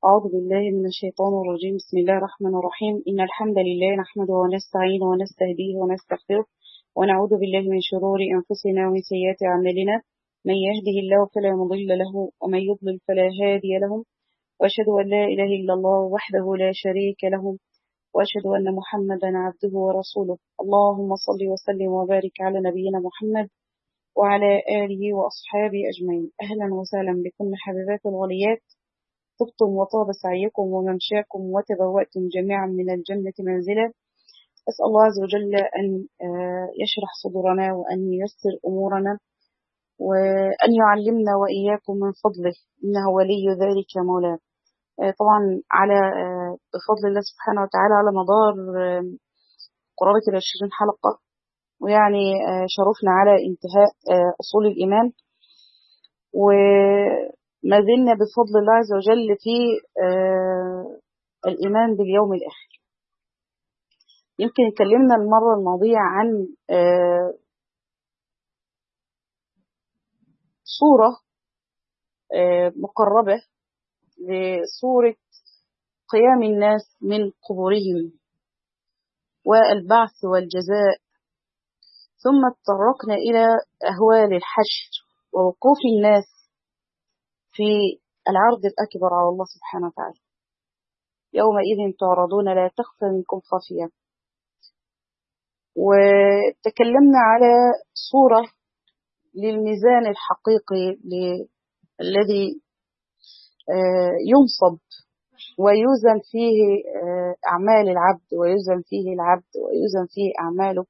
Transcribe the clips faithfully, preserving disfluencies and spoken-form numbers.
أعوذ بالله من الشيطان الرجيم. بسم الله الرحمن الرحيم. إن الحمد لله نحمده ونستعينه ونستهديه ونستغفره ونعوذ بالله من شرور أنفسنا ومن سيئات أعمالنا. من يهده الله فلا مضل له ومن يضلل فلا هادي له، وأشهد أن لا إله إلا الله وحده لا شريك له، وأشهد أن محمدا عبده ورسوله. اللهم صل وسلم وبارك على نبينا محمد وعلى آله وأصحابه أجمعين. أهلا وسهلا بكم حبيبات الغاليات، طبتم وطاب سعيكم وممشاكم وتبوأتم جميعا من الجنة منزلا. أسأل الله عز وجل أن يشرح صدورنا وأن ييسر أمورنا وأن يعلمنا وإياكم من فضله، إنه ولي ذلك مولاه. طبعا على بفضل الله سبحانه وتعالى على مدار قرابة العشرين حلقة، ويعني شرفنا على انتهاء أصول الإيمان، وما زلنا بفضل الله عز وجل في الإيمان باليوم الآخر. يمكن اتكلمنا المرة الماضية عن صورة مقربة لصورة قيام الناس من قبورهم والبعث والجزاء، ثم تطرقنا إلى أهوال الحشر ووقوف الناس في العرض الأكبر على الله سبحانه وتعالى. يومئذ تعرضون لا تخفى منكم خافية. وتكلمنا على صورة للميزان الحقيقي الذي ينصب ويوزن فيه أعمال العبد ويوزن فيه العبد ويوزن فيه أعماله.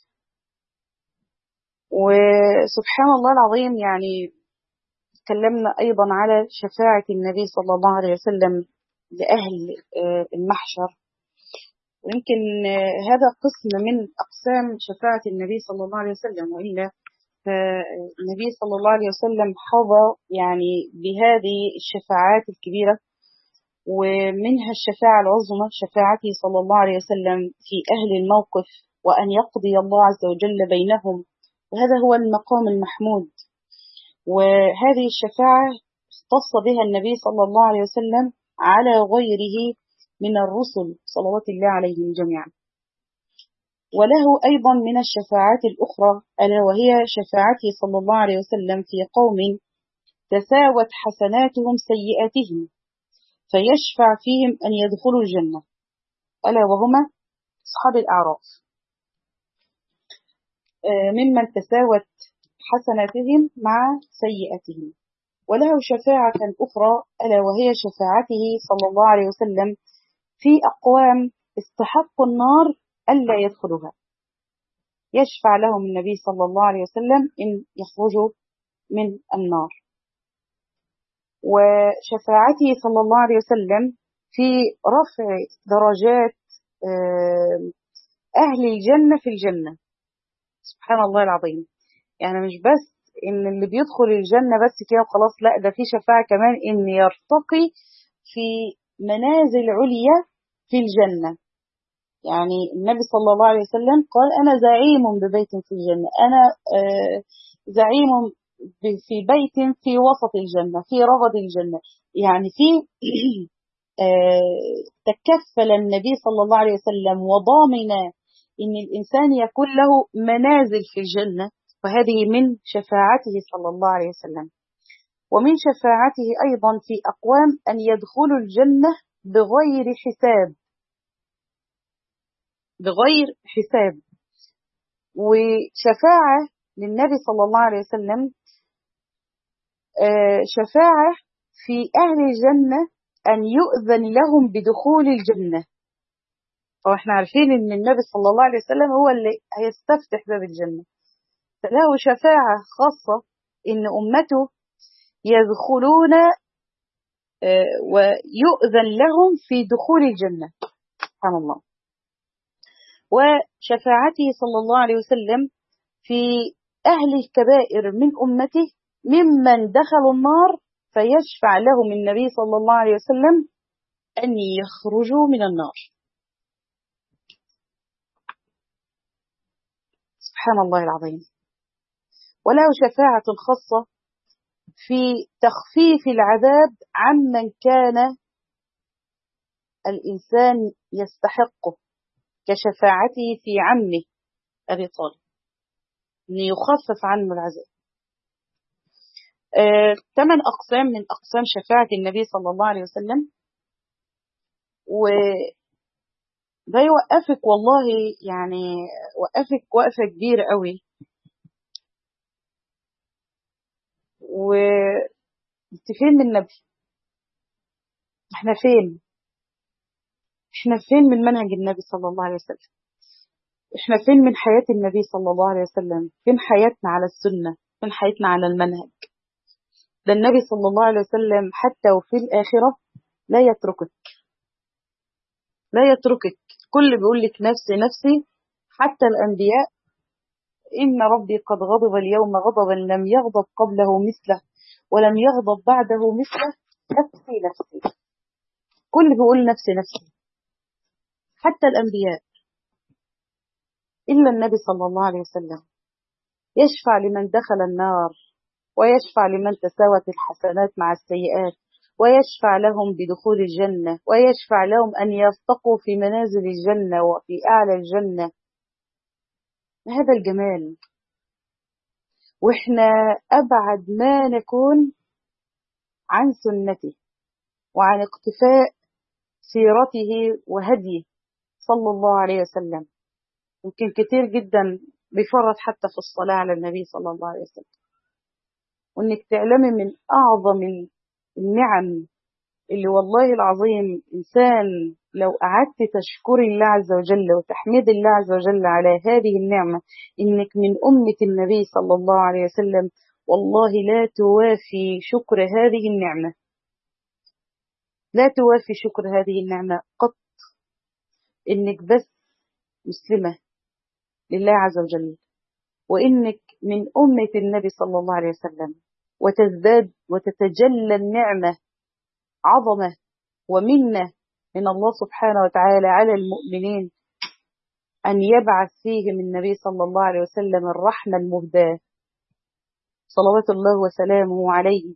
وسبحان الله العظيم، يعني تكلمنا أيضا على شفاعة النبي صلى الله عليه وسلم لأهل المحشر، ويمكن هذا قسم من أقسام شفاعة النبي صلى الله عليه وسلم، وإلا فالنبي صلى الله عليه وسلم حظى يعني بهذه الشفاعات الكبيرة، ومنها الشفاعة العظمى شفاعته صلى الله عليه وسلم في أهل الموقف، وأن يقضي الله عز وجل بينهم، وهذا هو المقام المحمود. وهذه الشفاعة اختص بها النبي صلى الله عليه وسلم على غيره من الرسل صلوات الله عليهم جميعا. وله أيضا من الشفاعات الأخرى، ألا وهي شفاعته صلى الله عليه وسلم في قوم تساوت حسناتهم سيئاتهم فيشفع فيهم أن يدخلوا الجنة، ألا وهما أصحاب الأعراف، ممن تساوت حسناتهم مع سيئاتهم. وله شفاعة أخرى، ألا وهي شفاعته صلى الله عليه وسلم في أقوام استحقوا النار ألا يدخلوها، يشفع لهم النبي صلى الله عليه وسلم إن يخرجوا من النار. وشفاعته صلى الله عليه وسلم في رفع درجات أهل الجنة في الجنة. سبحان الله العظيم، يعني مش بس إن اللي بيدخل الجنة بس كده وخلاص، لا، ده في شفاعة كمان إن يرتقي في منازل عليا في الجنة. يعني النبي صلى الله عليه وسلم قال: أنا زعيم ببيت في الجنة، أنا زعيم في بيت في وسط الجنة في رغد الجنة. يعني في تكفل النبي صلى الله عليه وسلم وضامن إن الإنسان يكون له منازل في الجنة، وهذه من شفاعته صلى الله عليه وسلم. ومن شفاعته أيضا في أقوام أن يدخلوا الجنة بغير حساب بغير حساب. وشفاعة للنبي صلى الله عليه وسلم شفاعة في أهل الجنة أن يؤذن لهم بدخول الجنة. وإحنا عارفين أن النبي صلى الله عليه وسلم هو اللي هيستفتح باب الجنة، فله شفاعة خاصة إن أمته يدخلون ويؤذن لهم في دخول الجنة. سبحان الله. وشفاعته صلى الله عليه وسلم في أهل الكبائر من أمته ممن دخلوا النار فيشفع لهم النبي صلى الله عليه وسلم أن يخرجوا من النار. سبحان الله العظيم. وله شفاعة خاصة في تخفيف العذاب عمن كان الإنسان يستحقه كشفاعته في عمه أبي طالب، أن يخفف عنه العذاب. آه، ثمان أقسام من أقسام شفاعة النبي صلى الله عليه وسلم، وده يوقفك والله، يعني وقفك وقفة كبيرة قوي. وانت فين من النبي؟ احنا فين؟ احنا فين من منهج النبي صلى الله عليه وسلم؟ احنا فين من حياة النبي صلى الله عليه وسلم؟ فين حياتنا على السنة؟ فين حياتنا على المنهج؟ ده النبي صلى الله عليه وسلم حتى وفي الآخرة لا يتركك، لا يتركك. كل بيقول لك نفسي نفسي، حتى الأنبياء. إن ربي قد غضب اليوم غضبا لم يغضب قبله مثله ولم يغضب بعده مثله، نفسي نفسي. كل بيقول نفسي نفسي، حتى الأنبياء. إلا النبي صلى الله عليه وسلم يشفع لمن دخل النار، ويشفع لمن تساوت الحسنات مع السيئات، ويشفع لهم بدخول الجنة، ويشفع لهم أن يرتقوا في منازل الجنة وفي أعلى الجنة. هذا الجمال، وإحنا أبعد ما نكون عن سنته وعن اقتفاء سيرته وهديه صلى الله عليه وسلم. يمكن كتير جدا بيفرط حتى في الصلاة على النبي صلى الله عليه وسلم. وإنك تعلمي من أعظم النعم اللي والله العظيم إنسان لو قعدت تشكري الله عز وجل وتحمد الله عز وجل على هذه النعمة، إنك من أمة النبي صلى الله عليه وسلم، والله لا توافي شكر هذه النعمة، لا توافي شكر هذه النعمة قط. إنك بس مسلمة لله عز وجل، وإنك من أمة النبي صلى الله عليه وسلم، وتزداد وتتجلى النعمة عظمة ومنة من الله سبحانه وتعالى على المؤمنين، أن يبعث فيهم النبي صلى الله عليه وسلم الرحمة المهداة صلوات الله وسلامه عليه.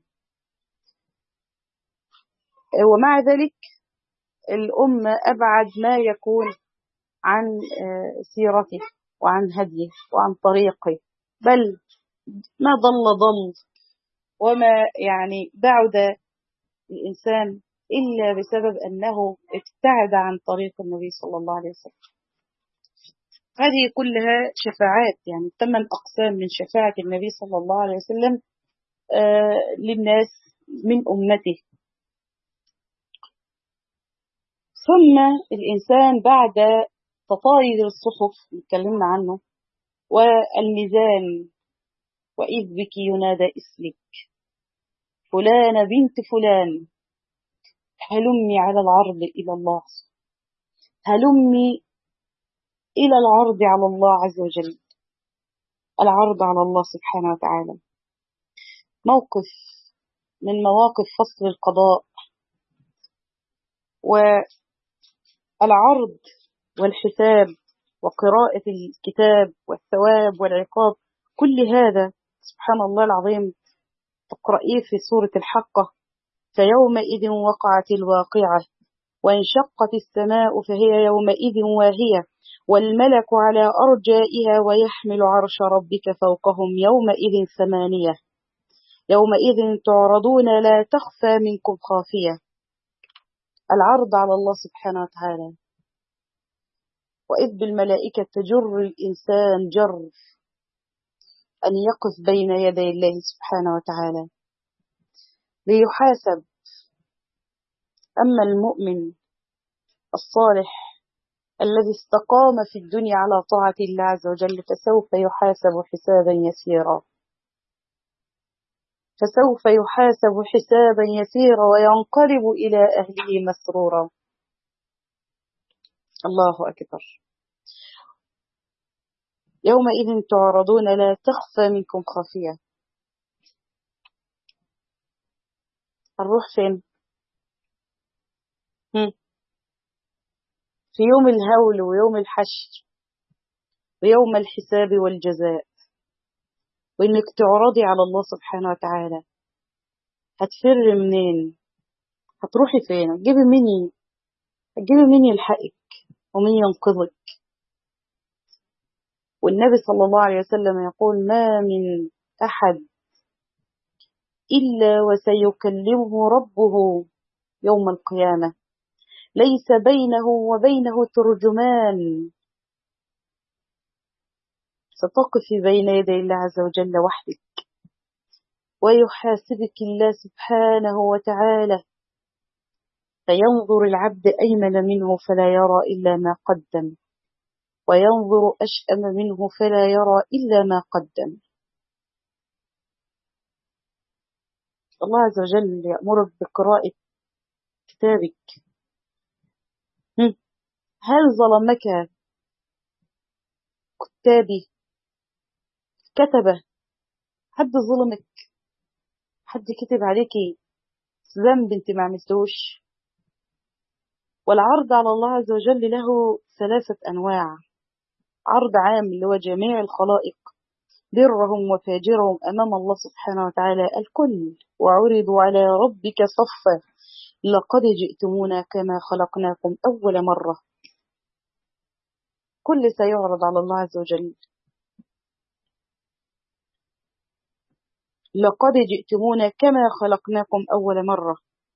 ومع ذلك الأمة أبعد ما يكون عن سيرته وعن هديه وعن طريقه، بل ما ضل ضل، وما يعني بعد الإنسان إلا بسبب أنه ابتعد عن طريق النبي صلى الله عليه وسلم. هذه كلها شفاعات، يعني ثمان أقسام من شفاعة النبي صلى الله عليه وسلم آه للناس من أمته. ثم الإنسان بعد تطاير الصحف اللي اتكلمنا عنه والميزان، وإذ بك ينادى اسمك فلانة بنت فلان، هلمي على العرض إلى الله، هلمي إلى العرض على الله عز وجل، العرض على الله سبحانه وتعالى. موقف من مواقف فصل القضاء والعرض والحساب وقراءة الكتاب والثواب والعقاب، كل هذا سبحان الله العظيم تقرأيه في سورة الحقة. فيومئذ وقعت الواقعة وانشقت السماء فهي يومئذ واهية والملك على أرجائها ويحمل عرش ربك فوقهم يومئذ ثمانية يومئذ تعرضون لا تخفى منكم خافية. العرض على الله سبحانه وتعالى. وإذ بالملائكة تجر الإنسان جر أن يقف بين يدي الله سبحانه وتعالى ليحاسب. أما المؤمن الصالح الذي استقام في الدنيا على طاعة الله عز وجل فسوف يحاسب حسابا يسيرا، فسوف يحاسب حسابا يسيرا وينقلب إلى أهله مسرورا. الله أكبر. يومئذ تعرضون لا تخفى منكم خافية. هنروح فين؟ هم. في يوم الهول ويوم الحشر ويوم الحساب والجزاء، وإنك تعرضي على الله سبحانه وتعالى. هتفر منين؟ هتروحي فين؟ هتجيبي مني هتجيبي مين يلحقك ومين ينقذك؟ والنبي صلى الله عليه وسلم يقول ما من أحد إلا وسيكلمه ربه يوم القيامة ليس بينه وبينه ترجمان، ستقفي بين يدي الله عز وجل وحدك ويحاسبك الله سبحانه وتعالى، فينظر العبد أيمن منه فلا يرى إلا ما قدم، وينظر أشأم منه فلا يرى إلا ما قدم. الله عز وجل يأمرك بقراءة كتابك. هل ظلمك كتابي كتبه؟ حد ظلمك؟ حد كتب عليكي ذنب انت ما عملتوش؟ والعرض على الله عز وجل له ثلاثة أنواع. عرض عام اللي هو جميع الخلائق برهم وفاجرهم أمام الله سبحانه وتعالى الكل، وعرضوا على ربك صفا لقد جئتمونا كما خلقناكم أول مرة. كل سيعرض على الله عز وجل. لقد جئتمونا كما خلقناكم أول مرة.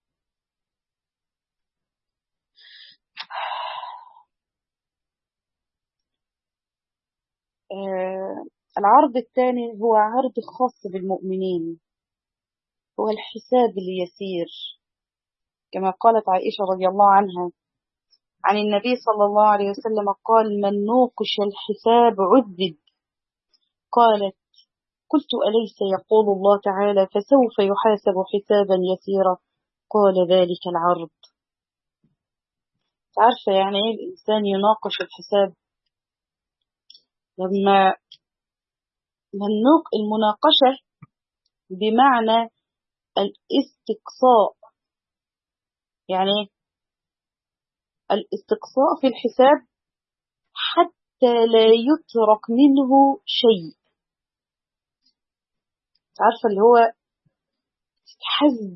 آه العرض الثاني هو عرض خاص بالمؤمنين، هو الحساب اليسير، كما قالت عائشة رضي الله عنها عن النبي صلى الله عليه وسلم قال من نوقش الحساب عذب. قالت قلت أليس يقول الله تعالى فسوف يحاسب حسابا يسيرا؟ قال ذلك العرض. عارفة يعني ايه الإنسان يناقش الحساب؟ لما منوق المناقشة بمعنى الاستقصاء، يعني الاستقصاء في الحساب حتى لا يترك منه شيء. عارفة اللي هو تحس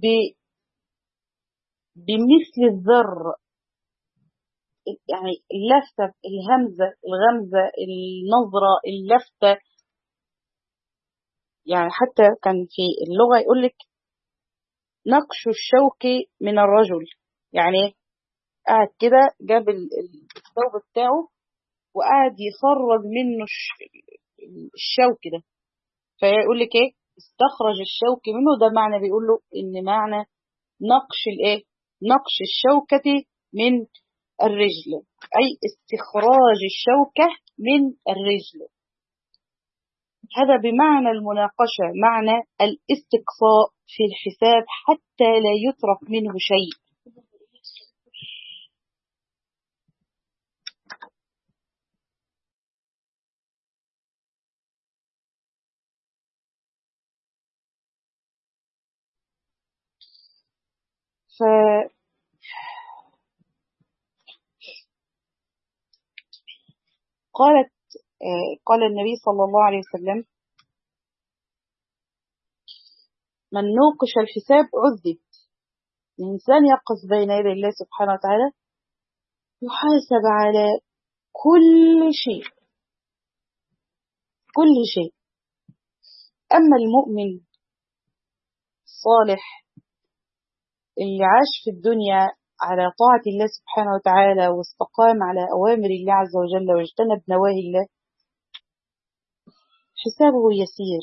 بمثل الذر، يعني اللفتة، الهمزة، الغمزة، النظرة، اللفتة. يعني حتى كان في اللغة يقولك نقش الشوك من الرجل، يعني قاعد كده جاب الثوب بتاعه وقاعد يخرج منه الشوك ده، فيقول لك ايه استخرج الشوك منه. ده معنى بيقول له ان معنى نقش الايه نقش الشوكة من الرجل، اي استخراج الشوكة من الرجل. هذا بمعنى المناقشة، معنى الاستقصاء في الحساب حتى لا يترك منه شيء. فقالت قال النبي صلى الله عليه وسلم من نوقش الحساب عذب. الإنسان يقف بين يدي الله سبحانه وتعالى يحاسب على كل شيء، كل شيء. أما المؤمن الصالح اللي عاش في الدنيا على طاعة الله سبحانه وتعالى واستقام على أوامر الله عز وجل واجتنب نواهي الله، حسابه يسير،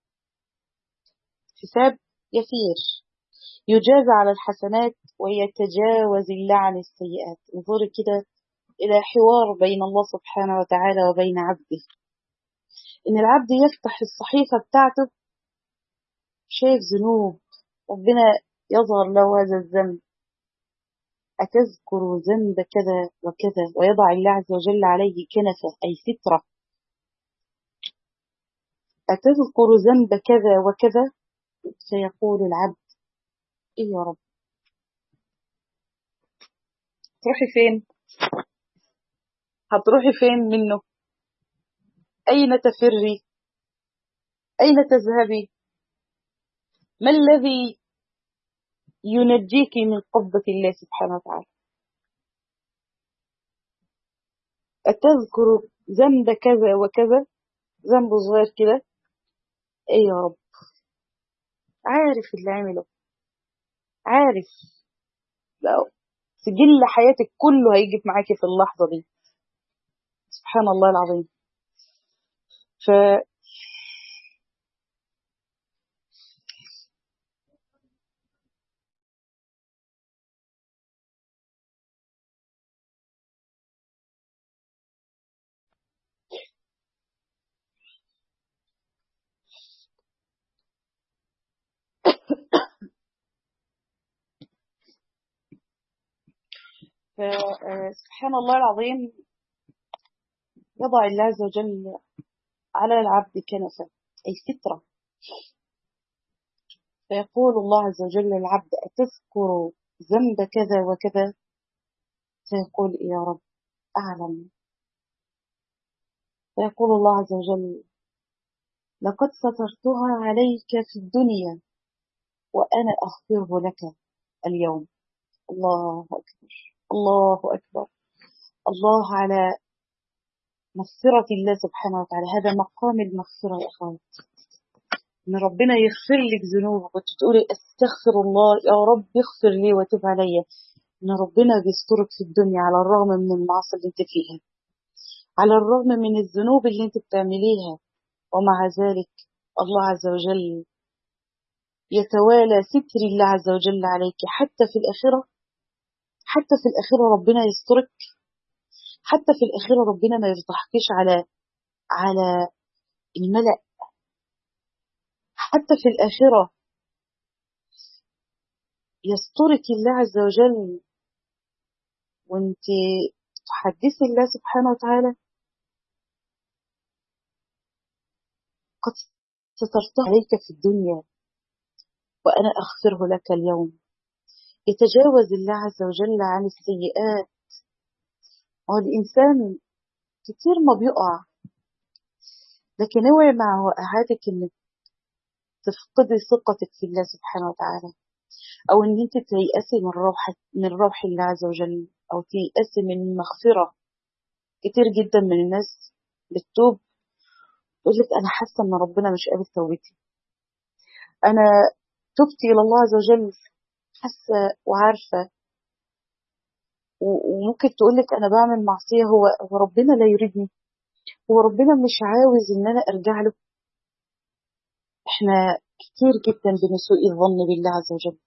حساب يسير، يجازى على الحسنات ويتجاوز الله عن السيئات. انظر كده إلى حوار بين الله سبحانه وتعالى وبين عبده، إن العبد يفتح الصحيفة بتاعته شايف ذنوب، ربنا يظهر له هذا الذنب، أتذكر ذنب كذا وكذا، ويضع الله عز وجل عليه كنفة أي سترة. أتذكر ذنب كذا وكذا، سيقول العبد إيه يا رب؟ تروحي فين؟ هتروحي فين منه؟ أين تفري؟ أين تذهبي؟ ما الذي ينجيك من قبضة الله سبحانه وتعالى؟ أتذكر ذنب كذا وكذا، ذنب صغير كده. إيه يا رب، عارف اللي عمله، عارف. لا، سجل حياتك كله هيجي معاكي في اللحظة دي. سبحان الله العظيم. ف... ف... آه، سبحان الله العظيم. يضع الله عز وجل على العبد كنفة، أي سترة. فيقول الله عز وجل للعبد: أتذكر ذنب كذا وكذا؟ فيقول: إيه يا رب، أعلم. فيقول الله عز وجل: لقد سترتها عليك في الدنيا وأنا أغفره لك اليوم. الله أكبر، الله أكبر. الله على مغفرة الله سبحانه وتعالى. هذا مقام المغفرة يا أخوات، إن ربنا يغفر لك ذنوبك وتقولي أستغفر الله يا رب يغفر لي وتب علي. إن ربنا بيسترك في الدنيا على الرغم من المعاصي اللي أنت فيها، على الرغم من الذنوب اللي أنت بتعمليها، ومع ذلك الله عز وجل يتوالى ستر الله عز وجل عليك حتى في الآخرة. حتى في الآخرة ربنا يسترك، حتى في الآخرة ربنا ما يفضحكش على على الملأ. حتى في الآخرة يسترك الله عز وجل وانت تحدثي الله سبحانه وتعالى: قد سترتها عليك في الدنيا وأنا أغفره لك اليوم. يتجاوز الله عز وجل عن السيئات. هو الإنسان كتير ما بيقع، لكن اوعي مع وقعاتك انك تفقدي ثقتك في الله سبحانه وتعالى، او ان انت تيأسي من روح من روح الله عز وجل، او تيأسي من مغفرة. كتير جدا من الناس بتتوب تقول لك: انا حاسه ان ربنا مش قابل توبتي، انا تبت الى الله عز وجل حاسه وعارفه. و- وممكن تقول لك: انا بعمل معصيه، هو هو ربنا لا يريدني، هو ربنا مش عاوز ان انا ارجع له. احنا كتير جدا بنسوء الظن بالله عز وجل،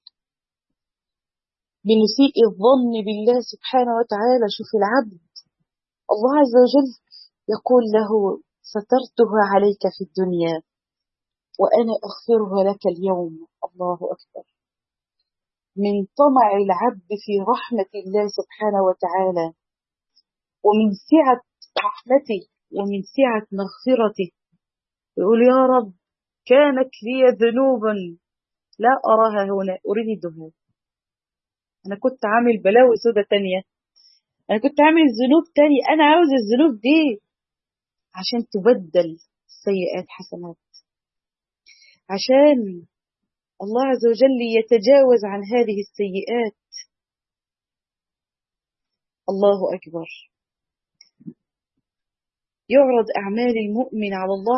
بنسيء الظن بالله سبحانه وتعالى. شوف العبد، الله عز وجل يقول له: سترتها عليك في الدنيا وأنا أغفرها لك اليوم. الله أكبر. من طمع العبد في رحمة الله سبحانه وتعالى، ومن سعة رحمته، ومن سعة مغفرته، يقول: يا رب، كانت لي ذنوبا لا أراها هنا أريده. أنا كنت عامل بلاوي سودة تانية، أنا كنت عامل ذنوب تانية، أنا عاوز الذنوب دي عشان تبدل السيئات حسنات، عشان الله عز وجل يتجاوز عن هذه السيئات. الله أكبر. يعرض أعمال المؤمن على الله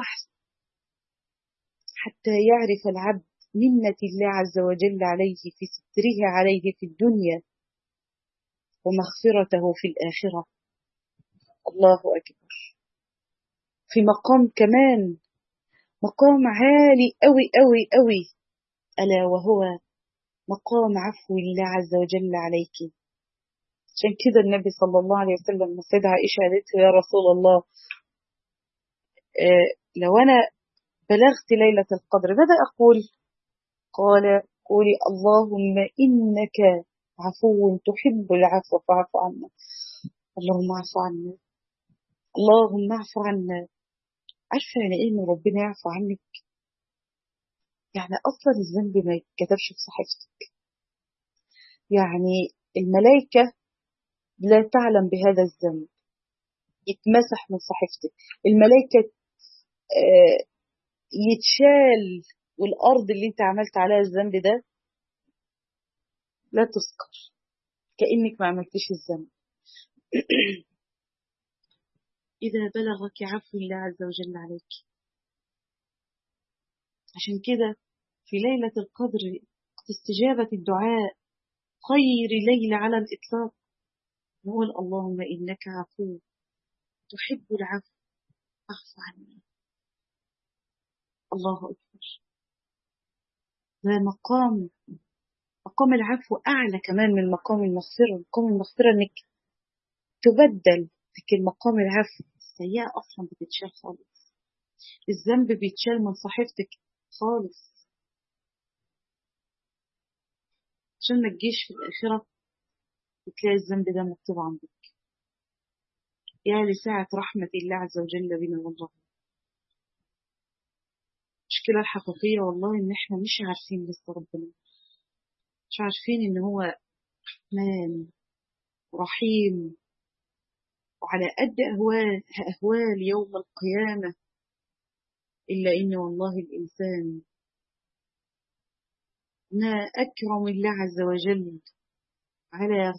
حتى يعرف العبد منة الله عز وجل عليه في ستره عليه في الدنيا ومغفرته في الآخرة. الله أكبر. في مقام كمان، مقام عالي أوي أوي أوي، ألا وهو مقام عفو الله عز وجل عليك. عشان كده النبي صلى الله عليه وسلم السيدة عائشة قالت له: يا رسول الله، آه لو أنا بلغت ليلة القدر ماذا أقول؟ قال: قولي: اللهم إنك عفو تحب العفو فاعف عنا. اللهم اعف عنا، اللهم اعف عنا. عارفة يعني إيه إن ربنا يعفو عنك؟ يعني أصلا الذنب ما يتكتبش في صحيفتك، يعني الملائكة لا تعلم بهذا الذنب، يتمسح من صحيفتك. الملائكة آه، يتشال، والأرض اللي انت عملت عليها الذنب ده لا تذكر، كأنك ما عملتش الذنب. إذا بلغك عفو الله عز وجل عليك. عشان كده في ليلة القدر استجابة الدعاء خير ليلة على الإطلاق، نقول اللهم إنك عفو تحب العفو فاعف عني. الله أكبر. ده مقام مقام العفو أعلى كمان من مقام المغفرة. مقام المغفرة إنك تبدل، لكن مقام العفو السيئة أصلا بتتشال خالص، الذنب بيتشال من صحيفتك خالص، عشان ما تجيش في الآخرة وتلاقي الذنب ده مكتوب عندك. يا لسعة رحمة الله عز وجل بنا والله. المشكلة الحقيقية والله إن إحنا مش عارفين لسه ربنا، مش عارفين إن هو رحمن رحيم، وعلى قد أهوال أهوال يوم القيامة، إلا إن والله الإنسان ما أكرم الله عز وجل على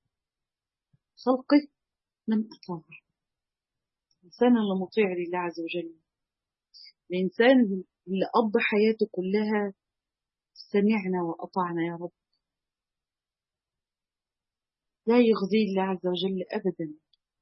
خلقه من أطاع. الإنسان اللي مطيع لله عز وجل، الإنسان اللي قضى حياته كلها سمعنا وأطعنا يا رب، لا يغذي الله عز وجل أبدا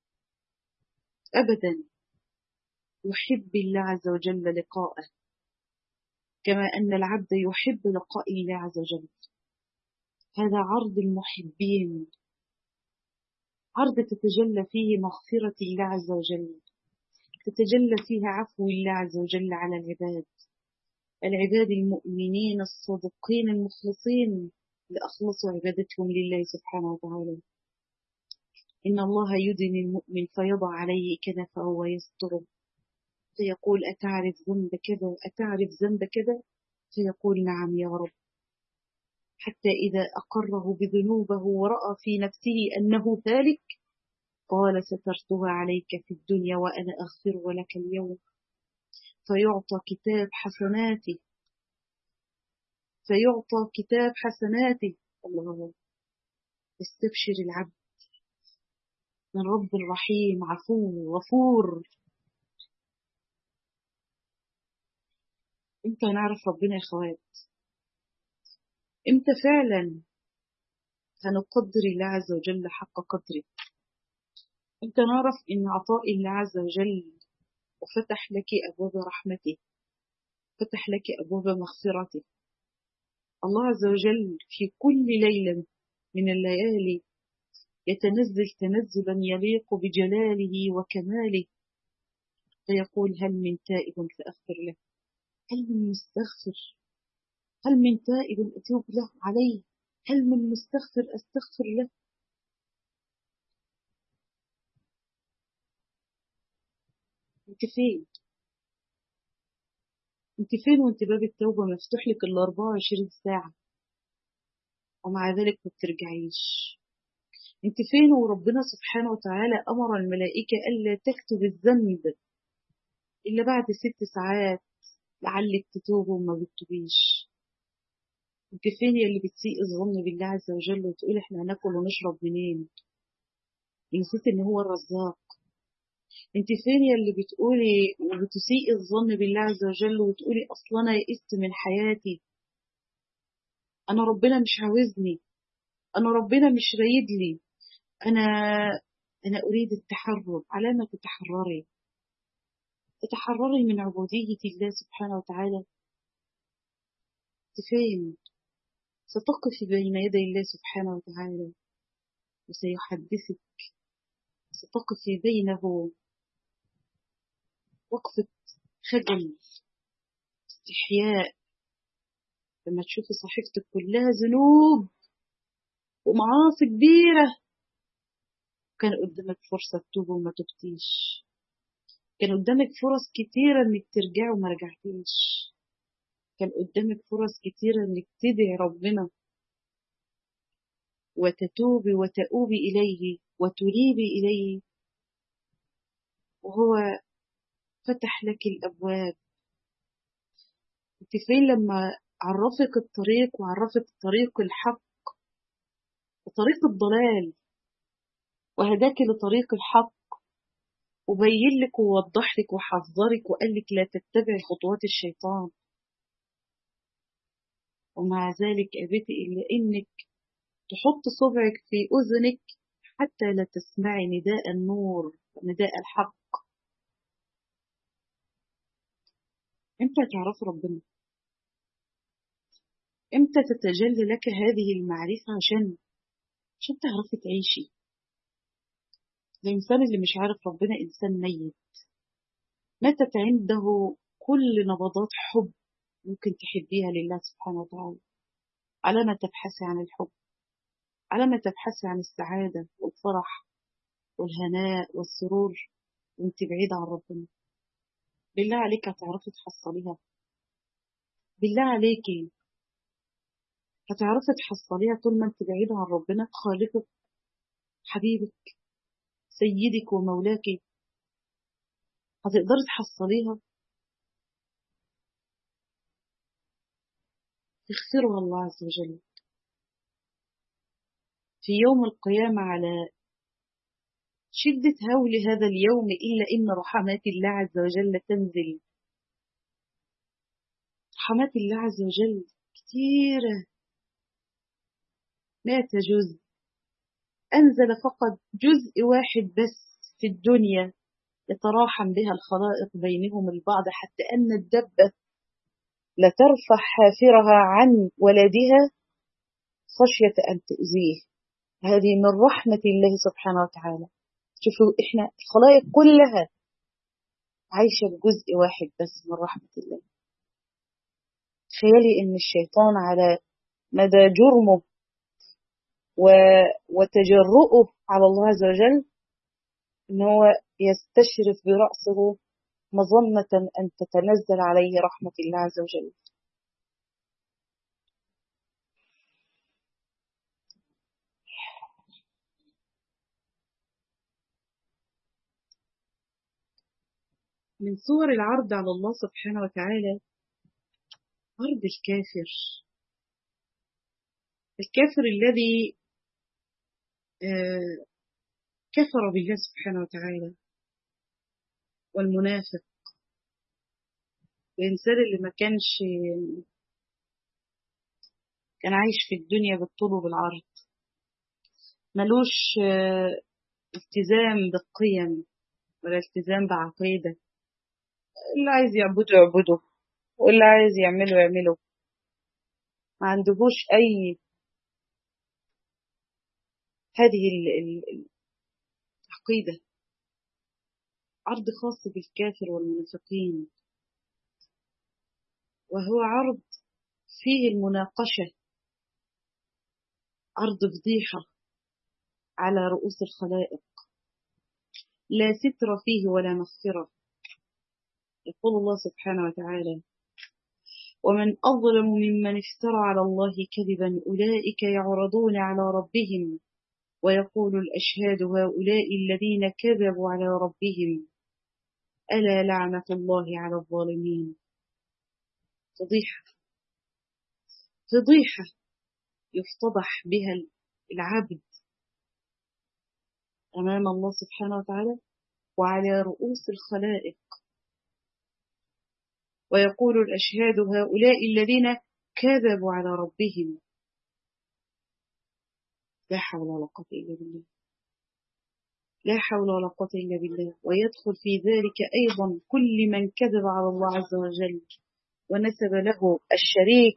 أبدا. يحب الله عز وجل لقاءه كما أن العبد يحب لقاء الله عز وجل. هذا عرض المحبين، عرض تتجلى فيه مغفرة الله عز وجل، تتجلى فيه عفو الله عز وجل على العباد، العباد المؤمنين الصادقين المخلصين اللي أخلصوا عبادتهم لله سبحانه وتعالى. إن الله يدني المؤمن فيضع عليه كنفه ويستره، فيقول أتعرف ذنب كذا أتعرف ذنب كذا، فيقول نعم يا رب، حتى إذا أقره بذنوبه ورأى في نفسه أنه ذلك قال سترتها عليك في الدنيا وأنا أغفر لك اليوم، فيعطى كتاب حسناته فيعطى كتاب حسناته. الله، استبشر العبد من رب رحيم عفو غفور. امتى نعرف ربنا يا اخوات؟ امتى فعلا هنقدر الله عز وجل حق قدره؟ امتى نعرف ان عطاء الله عز وجل وفتح لك ابواب رحمته، فتح لك ابواب مغفرته. الله عز وجل في كل ليلة من الليالي يتنزل تنزلا يليق بجلاله وكماله، فيقول هل من تائب فأغفر له، هل من مستغفر، هل من تائب أتوب له عليه، هل من مستغفر أستغفر له. انت فين؟ انت فين وانت باب التوبة مفتوح لك ال أربعة وعشرين ساعة ومع ذلك ما بترجعيش؟ انت فين وربنا سبحانه وتعالى أمر الملائكة ألا تكتب الذنب إلا بعد ست ساعات لعلك تتوب وما بتتوبيش؟ انت فين يا اللي بتسيء الظن بالله عز وجل وتقول احنا هناكل ونشرب منين؟ نسيت ان هو الرزاق. انت فين يا اللي بتقولي وبتسيء الظن بالله عز وجل وتقولي اصلا انا يئست من حياتي، انا ربنا مش عاوزني، انا ربنا مش رايد لي، انا انا اريد التحرر. على ما تتحرري؟ تتحرري من عبودية الله سبحانه وتعالى. انت فين؟ ستقفي بين يدي الله سبحانه وتعالى وسيحدثك، ستقفي بينه وقفة خجل استحياء لما تشوفي صحيفتك كلها ذنوب ومعاصي كبيرة، كان قدامك فرصة تتوب وما تبتيش، كان قدامك فرص كتيرة انك ترجعي وما رجعتيش، كان قدامك فرص كتيرة انك تدعي ربنا وتتوبي وتؤوبي إليه وتريبي إليه، وهو فتح لك الأبواب. انت فين لما عرفك الطريق وعرفك طريق الحق وطريق الضلال وهداك لطريق الحق وبين لك ووضح لك وحذرك وقال لك لا تتبعي خطوات الشيطان، ومع ذلك أبيتي إلا إنك تحط صبعك في أذنك حتى لا تسمعي نداء النور، نداء الحق. إمتى تعرفي ربنا؟ إمتى تتجلى لك هذه المعرفة عشان عشان تعرفي تعيشي؟ الإنسان اللي مش عارف ربنا إنسان ميت، ماتت عنده كل نبضات حب ممكن تحبيها لله سبحانه وتعالى. على ما تبحثي عن الحب، على ما تبحثي عن السعادة والفرح والهناء والسرور وانت بعيدة عن ربنا، بالله عليك هتعرفي تحصليها؟ بالله عليكي هتعرفي تحصليها طول ما انت بعيدة عن ربنا خالقك حبيبك سيدك ومولاك؟ هتقدري تحصليها؟ يغفرها الله عز وجل في يوم القيامة على شدة هول هذا اليوم، إلا إن رحمات الله عز وجل تنزل. رحمات الله عز وجل كثيرة، مئة جزء. أنزل فقط جزء واحد بس في الدنيا يتراحم بها الخلائق بينهم البعض، حتى أن الدبة لترفع حافرها عن ولدها خشية أن تؤذيه. هذه من رحمة الله سبحانه وتعالى. شوفوا إحنا الخلائق كلها عايشة بجزء واحد بس من رحمة الله. تخيلي إن الشيطان على مدى جرمه وتجرؤه على الله عز وجل إن هو يستشرف برأسه مظنة أن تتنزل عليه رحمة الله عز وجل. من صور العرض على الله سبحانه وتعالى عرض الكافر، الكافر الذي كفر بالله سبحانه وتعالى، والمنافق، الإنسان اللي ما كانش كان عايش في الدنيا بالطول وبالعرض، ملوش التزام بالقيم ولا التزام بعقيدة. اللي عايز يعبده يعبده، واللي عايز يعمله يعمله، ما عندهوش أي هذه العقيدة. عرض خاص بالكافر والمنافقين، وهو عرض فيه المناقشة، عرض فضيحة على رؤوس الخلائق، لا ستر فيه ولا مغفرة. يقول الله سبحانه وتعالى: ومن أظلم ممن افترى على الله كذبا أولئك يعرضون على ربهم ويقول الأشهاد هؤلاء الذين كذبوا على ربهم ألا لعنة الله على الظالمين. فضيحة، فضيحة يفتضح بها العبد أمام الله سبحانه وتعالى وعلى رؤوس الخلائق. ويقول الأشهاد هؤلاء الذين كذبوا على ربهم. لا حول ولا قوة إلا بالله، لا حول ولا قوة إلا بالله. ويدخل في ذلك أيضا كل من كذب على الله عز وجل ونسب له الشريك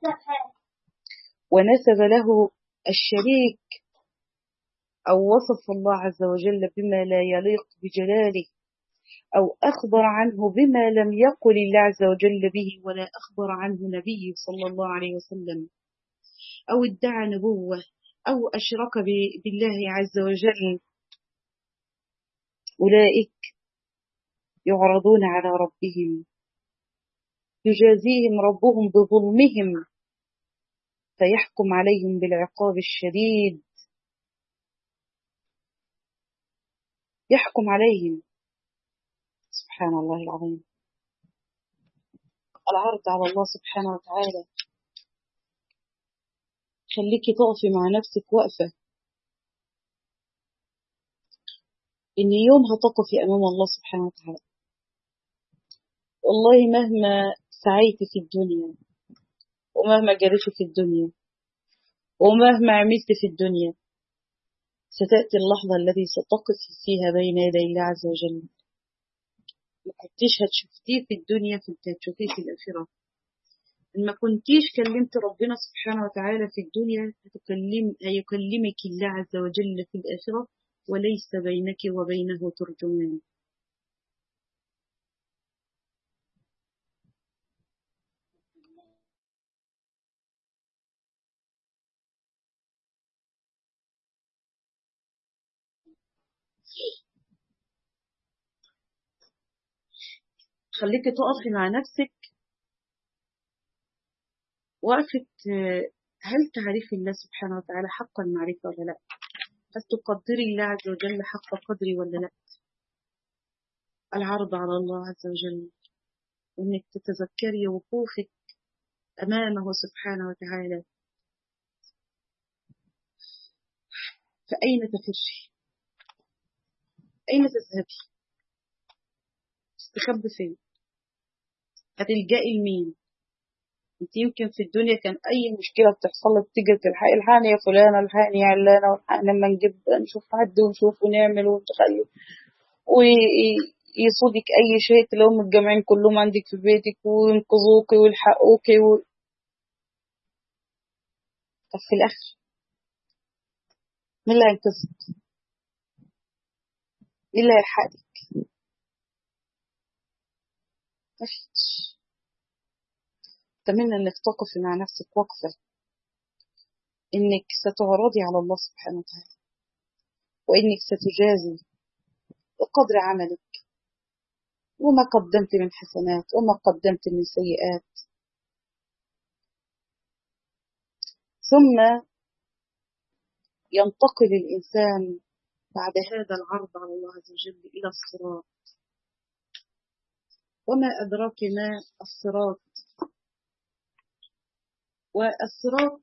ونسب له الشريك أو وصف الله عز وجل بما لا يليق بجلاله، أو أخبر عنه بما لم يقل الله عز وجل به ولا أخبر عنه نبيه صلى الله عليه وسلم، أو ادعى نبوة أو أشرك بالله عز وجل. أولئك يعرضون على ربهم يجازيهم ربهم بظلمهم فيحكم عليهم بالعقاب الشديد. يحكم عليهم، سبحان الله العظيم. العرض على الله سبحانه وتعالى خليكي تقفي مع نفسك وقفة. إن يوم هتقفي أمام الله سبحانه وتعالى، والله مهما سعيت في الدنيا، ومهما جريت في الدنيا، ومهما عملت في الدنيا، ستأتي اللحظة التي ستقف فيها بين يدي الله عز وجل. ما كنتيش هتشوفتيه في الدنيا كنت هتشوفيه في الآخرة. إن ما كنتيش كلمت ربنا سبحانه وتعالى في الدنيا هتكلم هيكلمك الله عز وجل في الآخرة، وليس بينك وبينه ترجمان. خليكي تقفي مع نفسك وقفة، آه، هل تعرفي الله سبحانه وتعالى حق المعرفة ولا لا؟ هل تقدري الله عز وجل حق قدري ولا لا؟ العرض على الله عز وجل، وإنك تتذكري وقوفك أمامه سبحانه وتعالى. فأين تفري؟ أين تذهبي؟ تستخبي فين؟ هتلجئي لمين؟ انت يمكن في الدنيا كان اي مشكله بتحصل لك تيجي تلحقي، الحقني يا فلانه، الحقني يا علانه، والحقني لما نجيب نشوف حد ونشوف ونعمل ونتخيل ويصودك اي شيء تلاقيهم متجمعين كلهم عندك في بيتك وينقذوك ويلحقوك و... طب في الاخر مين اللي هينقذك؟ مين اللي هيلحقك؟ مفيش. اتمنى انك تقفي مع نفسك وقفه انك ستعرضي على الله سبحانه وتعالى، وانك ستجازي بقدر عملك، وما قدمت من حسنات وما قدمت من سيئات. ثم ينتقل الإنسان بعد هذا العرض على الله عز وجل إلى الصراط. وما أدراك ما الصراط؟ والصراط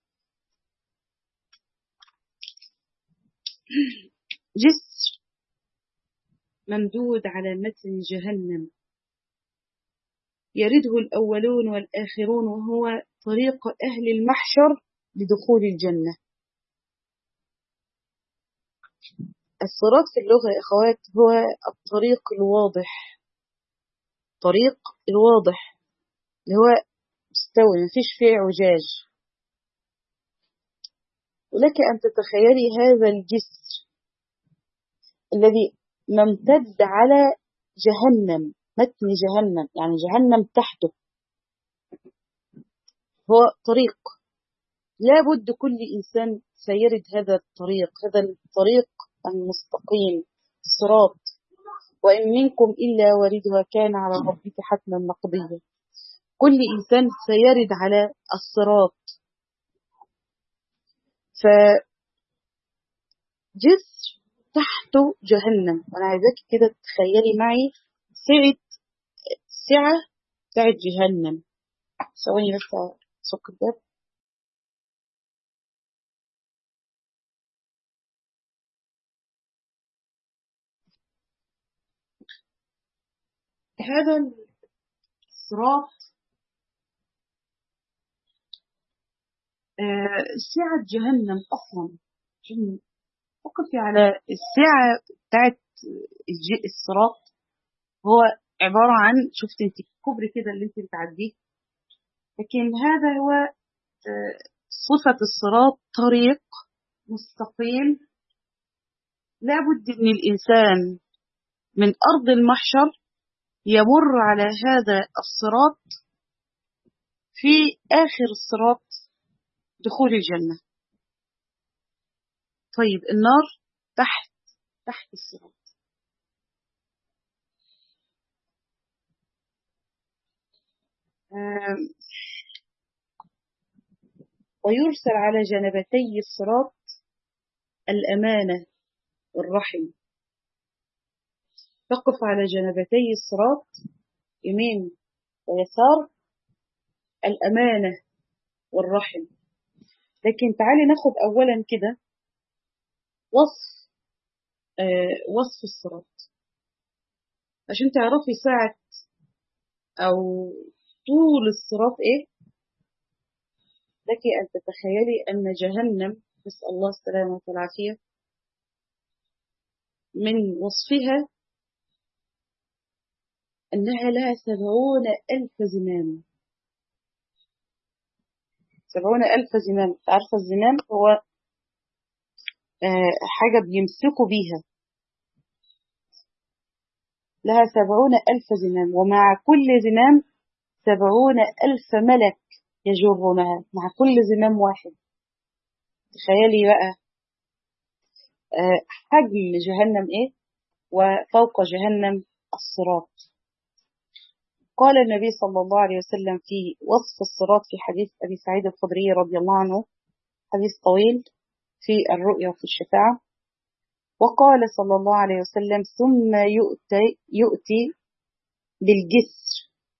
جسر ممدود على متن جهنم، يرده الأولون والآخرون، وهو طريق أهل المحشر لدخول الجنة. الصراط في اللغة يا أخوات هو الطريق الواضح، طريق الواضح اللي هو مستوي مفيش فيه اعوجاج. ولك أن تتخيلي هذا الجسر الذي ممتد على جهنم، متن جهنم، يعني جهنم تحته، هو طريق لابد كل إنسان سيرد هذا الطريق، هذا الطريق المستقيم، الصراط. وإن منكم إلا واردها كان على ربك حتما مقضيا. كل إنسان سيرد على الصراط. فجسر تحته جهنم، وأنا عايزاك كده تتخيلي معي سعة سعة بتاعت جهنم. ثواني بس أسك الباب. هذا الصراط آه، سعة جهنم أصلا. عشان وقفي على السعة بتاعت الج- الصراط، هو عبارة عن، شفت انت الكوبري كده اللي انت بتعديه، لكن هذا هو آه، صفة الصراط، طريق مستقيم. لابد ان الانسان من ارض المحشر يمر على هذا الصراط في اخر الصراط دخول الجنة. طيب النار تحت تحت الصراط. آم، ويرسل على جنبتي الصراط الأمانة والرحم. تقف على جنبتي الصراط يمين ويسار الأمانة والرحم. لكن تعالي ناخد أولا كده وصف آه وصف الصراط عشان تعرفي ساعة أو طول الصراط إيه. لك أن تتخيلي أن جهنم، نسأل الله السلامة والعافية، من وصفها أنها لها سبعون ألف زمام. سبعون ألف زمام. عارفة الزمام هو آه حاجة بيمسكوا بيها. لها سبعون ألف زمام، ومع كل زمام سبعون ألف ملك يجرونها مع كل زمام واحد. تخيلي بقى آه حجم جهنم إيه، وفوق جهنم الصراط. قال النبي صلى الله عليه وسلم في وصف الصراط في حديث أبي سعيد الخدري رضي الله عنه، حديث طويل في الرؤيا وفي الشفاعة. وقال صلى الله عليه وسلم: ثم يؤتي, يؤتي بالجسر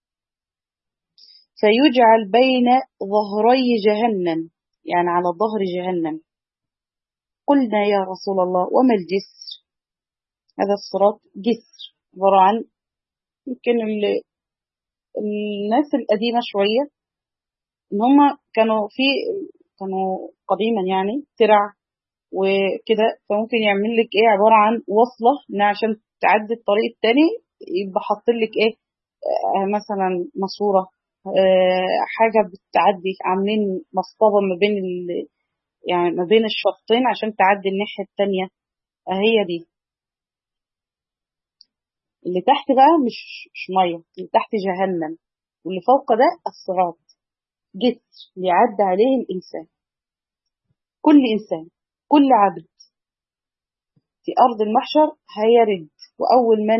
فيجعل بين ظهري جهنم، يعني على ظهر جهنم. قلنا يا رسول الله وما الجسر؟ هذا الصراط جسر عبارة عن، يمكن الناس القديمة شوية ان هم كانوا في كانوا قديما يعني ترع وكده، فممكن يعمل لك ايه عبارة عن وصلة ان عشان تعدي الطريق التاني يبقى حاطط لك ايه آه مثلا ماسورة، آه حاجة بتعدي، عاملين مصطبة ما بين ال... يعني ما بين الشطين عشان تعدي الناحية التانية. آه هي دي اللي تحت بقى، مش مش مية، اللي تحت جهنم، واللي فوق ده الصراط، جسر يعدي عليه الإنسان، كل إنسان، كل عبد في أرض المحشر هيرد. وأول من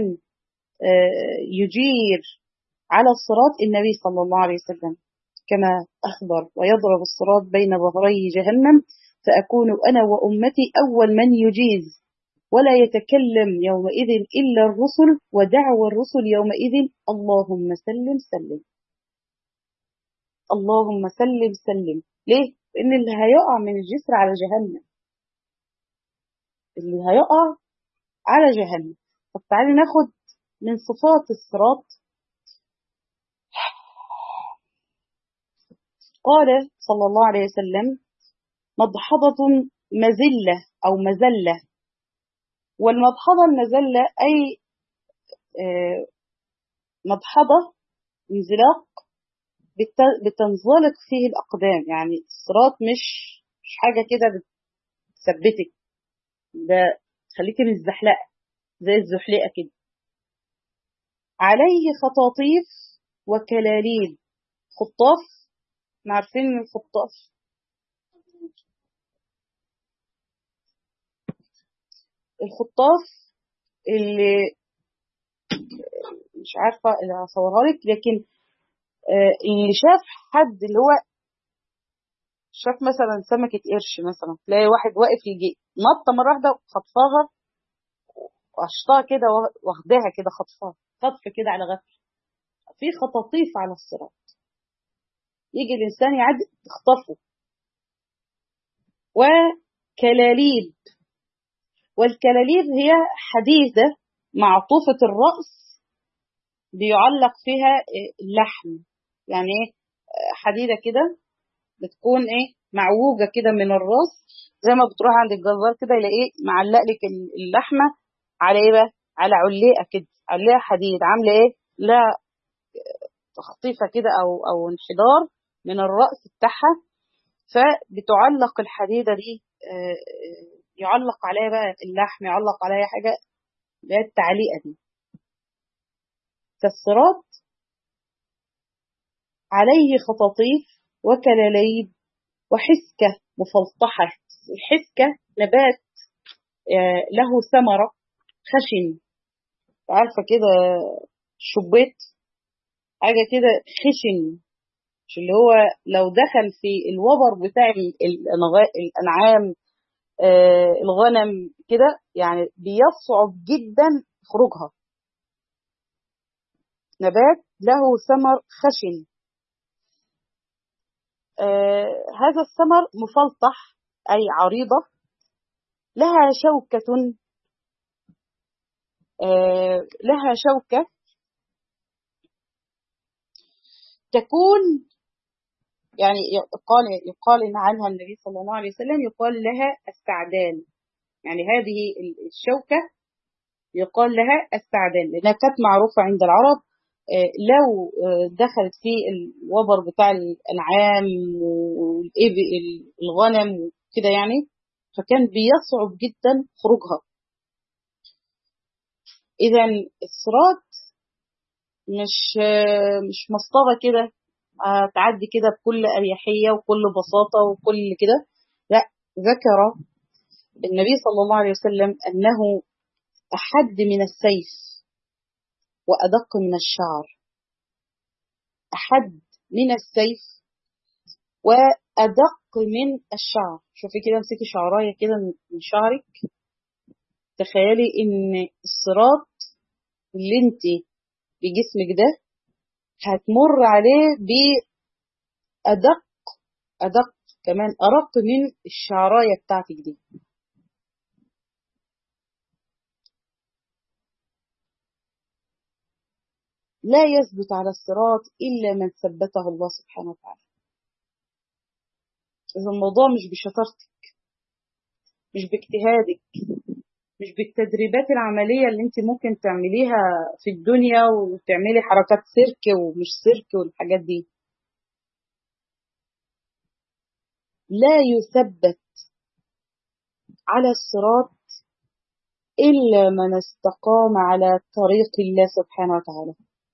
يجير على الصراط النبي صلى الله عليه وسلم كما أخبر: ويضرب الصراط بين ظهري جهنم فأكون أنا وأمتي أول من يجيز، ولا يتكلم يومئذ إلا الرسل، ودعوى الرسل يومئذ اللهم سلم سلم، اللهم سلم سلم. ليه؟ لأن اللي هيقع من الجسر على جهنم، اللي هيقع على جهنم. طب تعالي ناخد من صفات الصراط. قال صلى الله عليه وسلم: مضحضة مزلة أو مزلة. والمضحضة المزلة أي مضحضة انزلاق بتنزلق فيه الأقدام، يعني الصراط مش مش حاجة كده بتثبتك، ده تخليكي متزحلقة زي الزحلقة كده. عليه خطاطيف وكلاليب. خطاف، عارفين الخطاف، الخطاف اللي مش عارفة اللي هصورها لك، لكن اللي شاف حد اللي هو شاف مثلا سمكة قرش مثلا، تلاقي واحد واقف يجي نطة مرة واحدة خطفاها وقشطها كده واخداها كده، خطفها خطف كده على غفل. في خطاطيف على الصراط يجي الإنسان يعدي تخطفه. وكلاليب، والكلاليب هي حديدة معطوفة الرأس بيعلق فيها اللحم، يعني ايه حديدة كده بتكون ايه معوجة كده من الراس، زي ما بتروح عند الجزار كده يلاقيه معلق لك اللحمة على ايه بقى، على علقة كده، علقة حديد عاملة ايه، لا تخطيفة كده او او انحدار من الرأس بتاعها، فبتعلق الحديدة دي يعلق عليها بقى اللحم، يعلق عليها حاجة اللي هي التعليقة دي. فالصراط عليه خطاطيف وكلاليب وحسكة مفلطحة. الحسكة نبات له ثمرة خشن، عارفة كده الشبيت، حاجة كده خشن، مش اللي هو لو دخل في الوبر بتاع الأنعام آه الغنم كده يعني بيصعب جدا خروجها. نبات له ثمر خشن، آه هذا الثمر مفلطح أي عريضة، لها شوكة آه لها شوكة تكون، يعني يقال يقال إن عنها النبي صلى الله عليه وسلم يقال لها السعدان. يعني هذه الشوكة يقال لها السعدان لأنها كانت معروفة عند العرب. آه، لو آه، دخلت في الوبر بتاع الأنعام والغنم وكده يعني، فكان بيصعب جدا خروجها. إذا الصراط مش آه، مش مصطبة كده تعدي كده بكل أريحية وكل بساطة وكل كده. لا، ذكر النبي صلى الله عليه وسلم أنه أحد من السيف وأدق من الشعر. أحد من السيف وأدق من الشعر. شوفي كده، امسكي شعراية كده من شعرك، تخيلي إن الصراط اللي انت بجسمك ده هتمر عليه بأدق، أدق كمان أرق من الشعراية بتاعتك دي. لا يثبت على الصراط إلا من ثبته الله سبحانه وتعالى. إذا الموضوع مش بشطارتك، مش باجتهادك، مش بالتدريبات العملية اللي انت ممكن تعمليها في الدنيا وتعملي حركات سيرك ومش سيرك والحاجات دي. لا يثبت على الصراط إلا من استقام على طريق الله سبحانه وتعالى.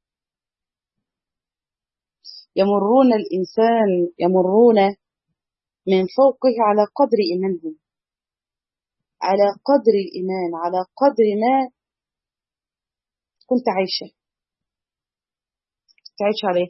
يمرون الإنسان يمرون من فوقه على قدر إيمانهم، على قدر الإيمان، على قدر ما كنت عايشة كنت عايشة عليه.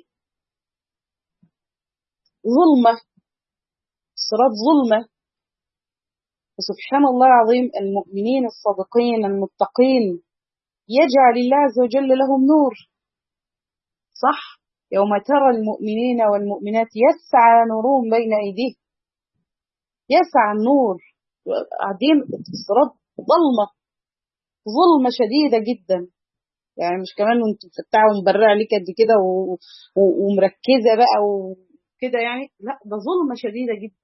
ظلمة، الصراط ظلمة. وسبحان الله العظيم المؤمنين الصادقين المتقين يجعل الله عز وجل لهم نور. صح؟ يوم ترى المؤمنين والمؤمنات يسعى نورهم بين أيديهم، يسعى النور. قاعدين الصراط ظلمة، ظلمة شديدة جدا. يعني مش كمان وانت مفتحة ومبرقة عليك قد كده و... و... ومركزة بقى وكده يعني، لا ده ظلمة شديدة جدا.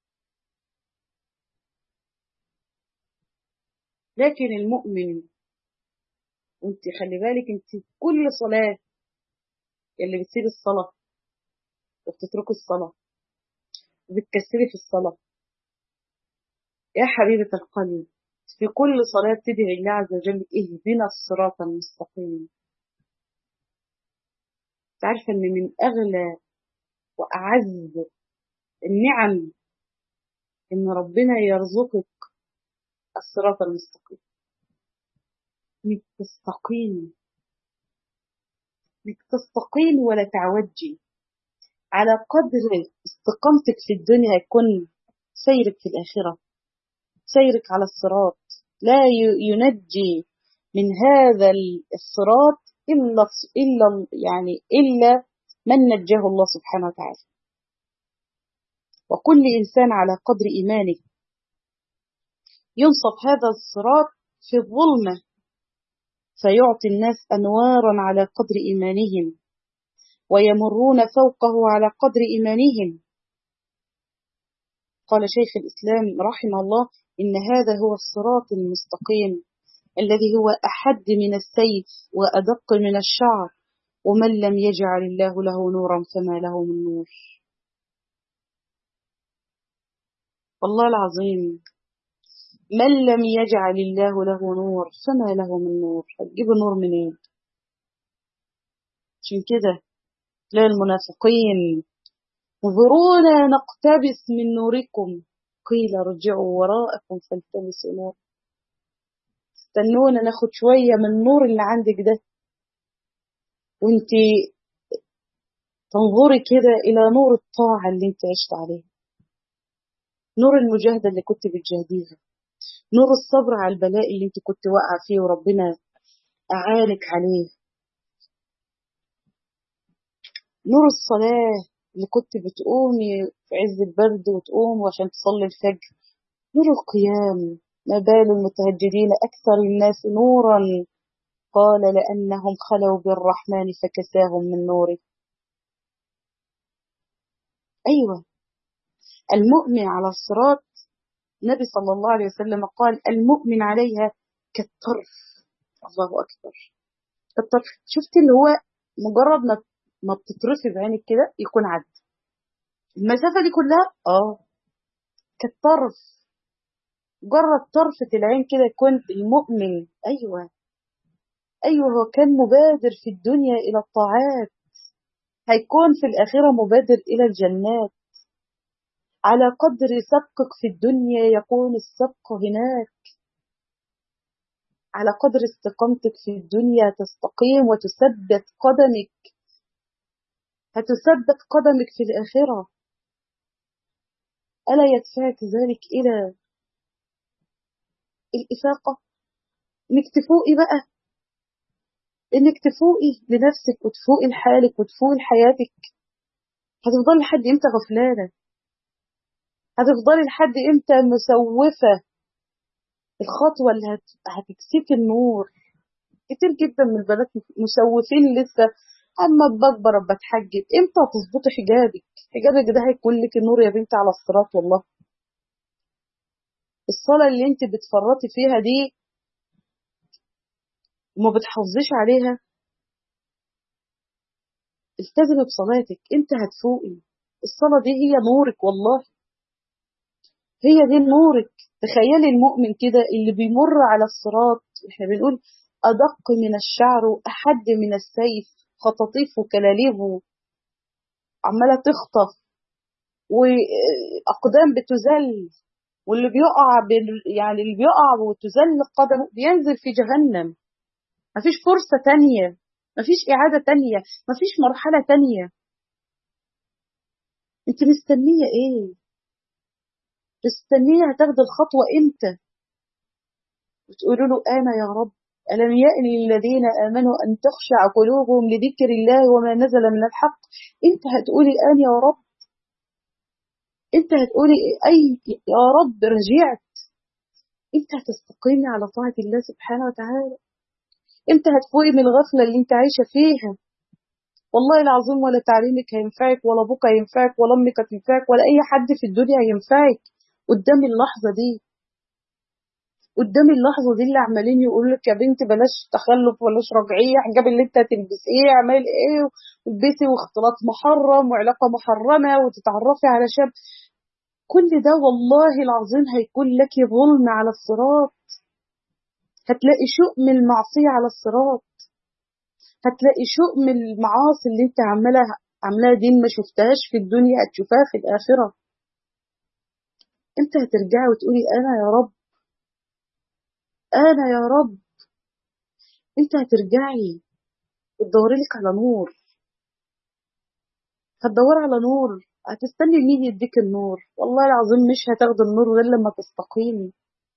لكن المؤمن، انت خلي بالك، انت كل صلاة اللي بتسيب الصلاة وبتترك الصلاة وبتكسري في الصلاة، يا حبيبة القلب، في كل صلاة تدعي الله عز وجل اهدنا الصراط المستقيم. تعرف ان من اغلى واعز النعم ان ربنا يرزقك الصراط المستقيم، انك تستقيم، انك تستقيم ولا تعوجي. على قدر استقامتك في الدنيا يكون سيرك في الآخرة، سيرك على الصراط. لا ينجي من هذا الصراط إلا إلا يعني إلا من نجاه الله سبحانه وتعالى. وكل إنسان على قدر إيمانه ينصب هذا الصراط في الظلمة، فيعطي الناس أنوارا على قدر إيمانهم، ويمرون فوقه على قدر إيمانهم. قال شيخ الإسلام رحمه الله إن هذا هو الصراط المستقيم الذي هو أحد من السيف وأدق من الشعر، ومن لم يجعل الله له نورا فما له من نور. والله العظيم من لم يجعل الله له نور فما له من نور. هتجيب نور منين؟ عشان كده لا المنافقين انظرونا نقتبس من نوركم قيل ارجعوا وراءكم فالتمسوا نور. استنونا ناخد شوية من النور اللي عندك ده، وانت تنظري كده إلى نور الطاعة اللي انت عشت عليه، نور المجاهدة اللي كنت بتجاهديها، نور الصبر على البلاء اللي انت كنت واقعة فيه وربنا أعانك عليه، نور الصلاة اللي كنت بتقومي في عز البرد وتقوم عشان تصلي الفجر، نور القيام. ما بال المتهجدين أكثر الناس نورا قال لأنهم خلوا بالرحمن فكساهم من نوره. أيوة، المؤمن على الصراط النبي صلى الله عليه وسلم قال المؤمن عليها كالطرف. الله أكبر، كالطرف. شفت اللي هو مجرد ما ما بتطرفي بعينك كده يكون عدى المسافة دي كلها. اه، كالطرف، مجرد طرفة العين كده يكون المؤمن. أيوة أيوة، هو كان مبادر في الدنيا إلى الطاعات، هيكون في الآخرة مبادر إلى الجنات. على قدر سبقك في الدنيا يكون السبق هناك، على قدر استقامتك في الدنيا تستقيم وتثبت قدمك، هتثبت قدمك في الآخرة. ألا يدفعك ذلك إلى الإفاقة؟ إنك تفوقي بقى، إنك تفوقي لنفسك وتفوقي لحالك وتفوقي لحياتك. هتفضلي لحد إمتى غفلانة؟ هتفضلي لحد إمتى مسوفة الخطوة اللي هت... هتكسيك النور؟ كتير جدا من البنات مسوفين لسه. اما بكبر بتحجب، امتى هتظبطي حجابك؟ حجابك ده هيكون لك النور يا بنتي على الصراط. والله الصلاة اللي انت بتفرطي فيها دي وما بتحافظيش عليها، التزمي بصلاتك. امتى هتفوقي؟ الصلاة دي هي نورك، والله هي دي نورك. تخيلي المؤمن كده اللي بيمر على الصراط، احنا بنقول أدق من الشعر وأحد من السيف، خطاطيف وكلاليب عمالة تخطف وأقدام بتزل، واللي بيقع بال... يعني اللي بيقع وتزل قدمه بينزل في جهنم. مفيش فرصة تانية، مفيش إعادة تانية، مفيش مرحلة تانية. انت مستنية ايه؟ مستنية هتاخد الخطوة امتى؟ وتقولوا له أنا يا رب ألم يأن للذين آمنوا أن تخشع قلوبهم لذكر الله وما نزل من الحق. انت هتقولي أنا يا رب، انت هتقولي أي يا رب رجعت. انت هتستقيمي على طاعة الله سبحانه وتعالى. انت هتفوقي من الغفلة اللي انت عايشة فيها. والله العظيم ولا تعليمك هينفعك، ولا ابوك هينفعك، ولا امك هتنفعك، ولا اي حد في الدنيا هينفعك قدام اللحظة دي. قدام اللحظة دي اللي عمالين يقولوا لك يا بنتي بلاش تخلف، بلاش رجعية، حجاب اللي انت هتلبسيه، اعمل ايه، والبسي، واختلاط محرم، وعلاقة محرمة، وتتعرفي على شاب. كل ده والله العظيم هيكون لك ظلم على الصراط. هتلاقي شؤم المعصية على الصراط، هتلاقي شؤم المعاصي اللي انت عمالها عاملاها دي ما شفتهاش في الدنيا هتشوفها في الآخرة. انت هترجعي وتقولي انا يا رب، انا يا رب. انت هترجعي وتدوري لك على نور، هتدوري على نور. هتستني مين يديك النور؟ والله العظيم مش هتاخد النور غير لما تستقيمي.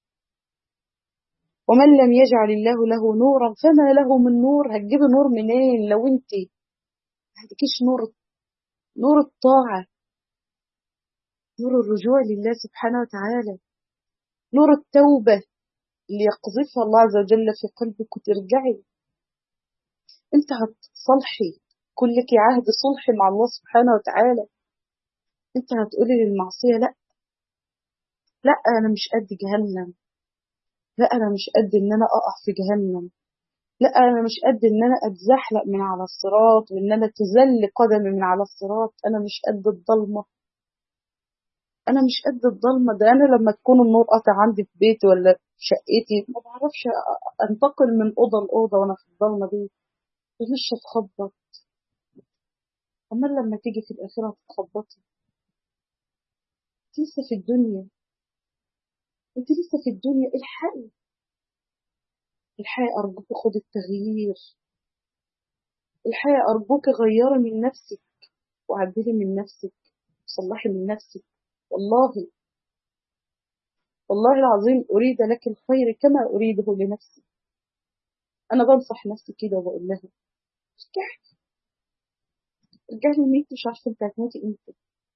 ومن لم يجعل الله له نورا فما له من نور. هتجيبي نور منين لو انت ما عندكيش نور؟ نور الطاعة، نور الرجوع لله سبحانه وتعالى، نور التوبة اللي يقذفها الله عز وجل في قلبك وترجعي. انت هتصلحي، كل لك عهد صلح مع الله سبحانه وتعالى. انت هتقولي للمعصية لا، لا انا مش قد جهنم، لا انا مش قد ان انا اقع في جهنم، لا انا مش قد ان انا اتزحلق من على الصراط وان انا تزل قدمي من على الصراط. انا مش قد الضلمة، انا مش قد الضلمة. ده انا لما تكون النور قاطع عندي في بيتي ولا في شقتي ما بعرفش انتقل من اوضه لاوضه وانا في الضلمه دي، مش اتخبط. اما لما تيجي في الاخره تتخبطي. انت لسه في الدنيا، انت لسه في الدنيا. الحقي، الحقي ارجوك خد التغيير. الحقي ارجوك غيري من نفسك وعدلي من نفسك وصلحي من نفسك. والله والله العظيم اريد لك الخير كما اريده لنفسي. انا بنصح نفسي كده وبقول لها ارجعي، ارجعي لان انت مش عارفه انت هتموتي امتى.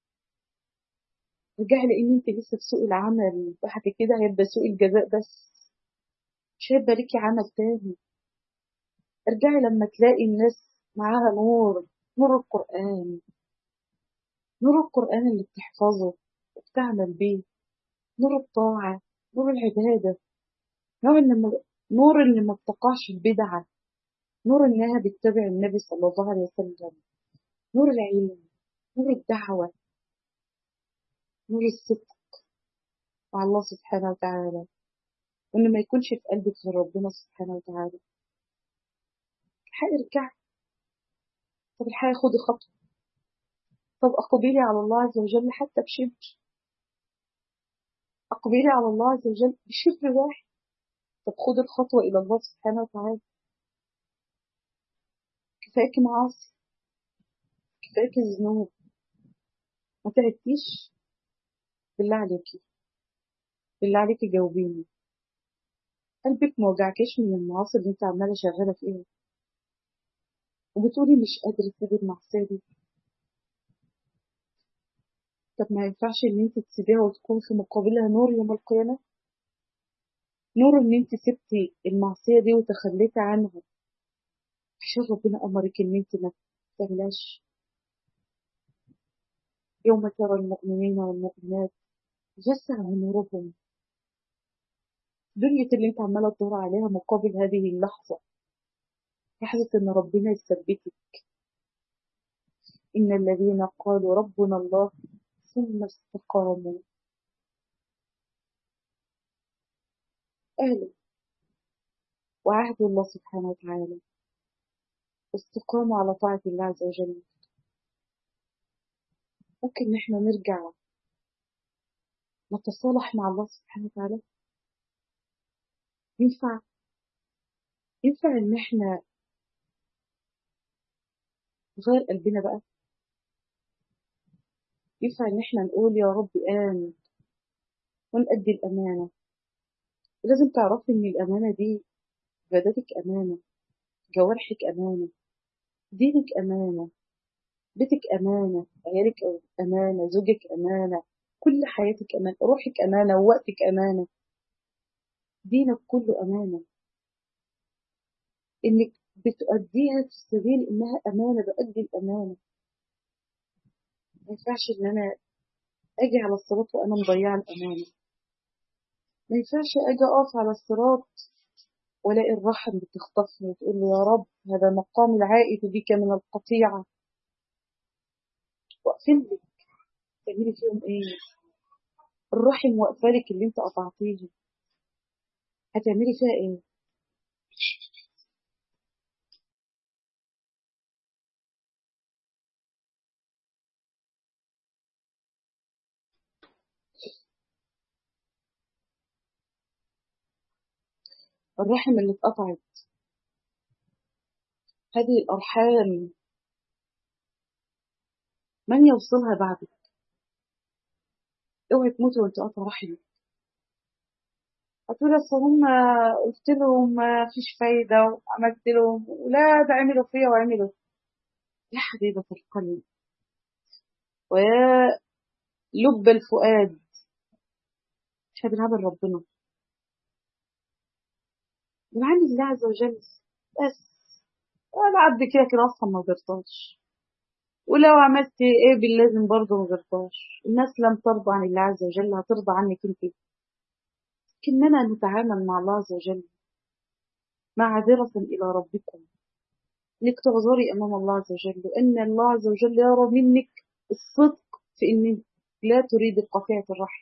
ارجعي لان انت لسه في سوق العمل، بعد كده هيبقى سوق الجزاء بس، مش هيبقى ليكي عمل تاني. ارجعي لما تلاقي الناس معاها نور، نور القرآن، نور القرآن اللي بتحفظه وبتعمل بيه، نور الطاعة، نور العبادة، نور اللي ما نور اللي ما بتقعش البدعة، نور إنها بتتبع النبي صلى الله عليه وسلم، نور العلم، نور الدعوة، نور الصدق مع الله سبحانه وتعالى، وإن ما يكونش في قلبك غير ربنا سبحانه وتعالى. الحقي ارجعي، طب الحقي خدي خطوة، طب أقبلي على الله عز وجل حتى بشبر، أقبلي على الله عز وجل بشبر واحد، طب خدي الخطوة إلى الله سبحانه وتعالى. كفاية معاصي، كفاية الذنوب، ما تعبتيش؟ بالله عليكي، بالله عليكي جاوبيني، قلبك ما وجعكيش من المعاصي اللي انت عمالة شغالة فيها وبتقولي مش قادرة تسيبي المعصية دي؟ طب ما ينفعش ان انت تسيبيها وتكون في مقابلها نور يوم القيامة؟ نور ان انت سبتي المعصية دي وتخليتي عنها عشان ربنا امرك ان انت ما تعملهاش. يوم ترى المؤمنين والمؤمنات يسعى نورهم، دنيا اللي انت عمالة تدور عليها مقابل هذه اللحظة، لحظة ان ربنا يثبتك. إن الذين قالوا ربنا الله ثم استقاموا، أهلا وعهد الله سبحانه وتعالى، استقاموا على طاعة الله عز وجل. ممكن نحن نرجع نتصالح مع الله سبحانه وتعالى؟ ينفع ينفع إن احنا نغير قلبنا بقى؟ ينفع إن احنا نقول يا رب آمين ونأدي الأمانة؟ لازم تعرفي إن الأمانة دي عبادتك أمانة، جوارحك أمانة، دينك أمانة، بيتك أمانة، عيالك أمانة، زوجك أمانة، كل حياتك أمانة، روحك أمانة، ووقتك أمانة، دينك كله أمانة. إنك بتؤديها في سبيل إنها أمانة، بأدي الأمانة. ما ينفعش إن أنا أجي على الصراط وأنا مضيعة الأمانة، ما ينفعش أجي أقف على الصراط ولاقي الرحم بتخطفني وتقول لي يا رب هذا مقام العائد بك من القطيعة، واقفين لك تعملي فيهم إيه؟ الرحم واقفالك اللي أنت قطعتيه هتعملي فيها إيه؟ الرحم اللي اتقطعت، هذه الأرحام من يوصلها بعدك؟ اوعي تموتي وانت قاطعة رحمك. هتقولي اصل هم قلت لهم ما فيش فايدة وعملت لهم ولا ده عملوا فيا وعملوا. يا حبيبة القلب ويا لب الفؤاد، احنا بنعمل ربنا، بنعمل الله عز وجل بس. انا عبد كده كده اصلا ما بيرضاش، ولو عملت ايه باللازم برضه ما بيرضاش. الناس لم ترضى عن الله عز وجل هترضى عنك انت؟ كأننا نتعامل مع الله عز وجل معذرة إلى ربكم، إنك تعذري أمام الله عز وجل، وأن الله عز وجل يرى منك الصدق في إن لا تريد قطيعة الرحم.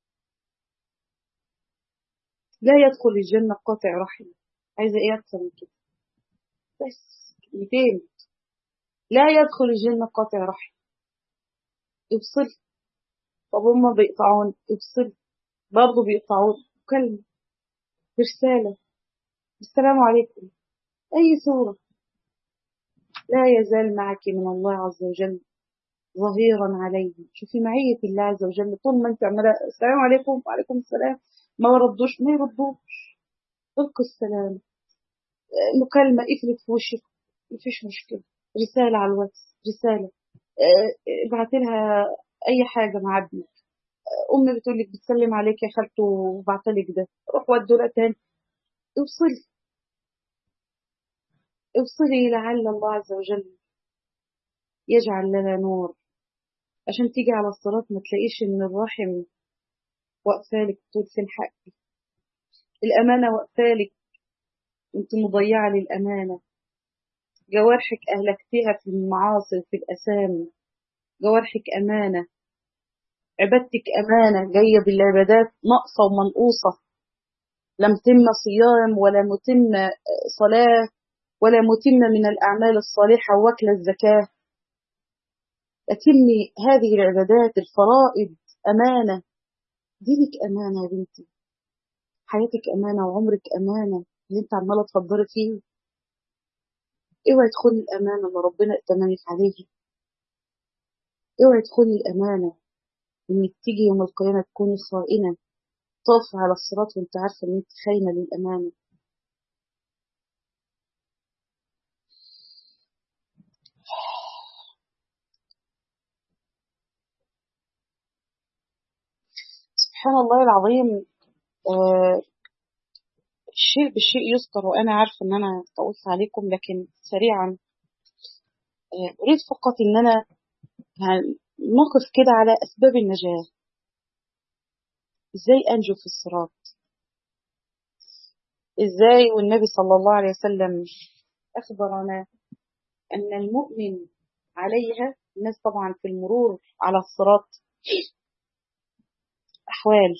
لا يدخل الجنة قاطع رحم، عايزة إيه أكثر من كده؟ بس كلمتين، لا يدخل الجنة قاطع رحم. افصل، طب هما بيقطعون، افصل برضه بيقطعون، كلمة برسالة السلام عليكم، أي صورة، لا يزال معك من الله عز وجل ظهيرا عليه. شوفي معية الله عز وجل، طول ما انت عمالة السلام عليكم وعليكم السلام ما يردوش، ما يردوش، القي السلام، مكالمة قفلت في وشك مفيش مشكلة، رسالة على الواتس، رسالة، اه، ابعتي لها أي حاجة مع ابنك، أمي بتقول لك بتسلم عليك يا خالته وبعتلك ده، روح ودوا لها تاني. اوصلي، اوصلي لعل الله عز وجل يجعل لنا نور، عشان تيجي على الصراط ما تلاقيش ان الرحم واقفالك طول فين حقي، الامانه واقفالك وانت مضيعه للامانه، جوارحك اهلكتيها في المعاصي وفي الاثام، جوارحك امانه، عبادتك امانه، جايه بالعبادات ناقصه ومنقوصه، لم تم صيام ولا متم صلاه ولا متم من الاعمال الصالحه واكل الزكاه، لكن هذه العبادات الفرائض امانه، دينك امانه يا بنتي، حياتك امانه وعمرك امانه اللي انت عماله تفضلي فيه، اوعي تخوني الامانه اللي ربنا ائتمنك عليها، اوعي تخوني الامانه انك تيجي يوم القيامه تكوني خائنه، طافه على الصراط وانت عارفه ان انت خاينه للامانه. سبحان الله العظيم. آه الشيء بالشيء يذكر، وانا عارفه ان انا طولت عليكم، لكن سريعا آه اريد فقط ان انا نقف كده على اسباب النجاه، ازاي انجو في الصراط، ازاي، والنبي صلى الله عليه وسلم اخبرنا ان المؤمن عليها، الناس طبعا في المرور على الصراط احوال،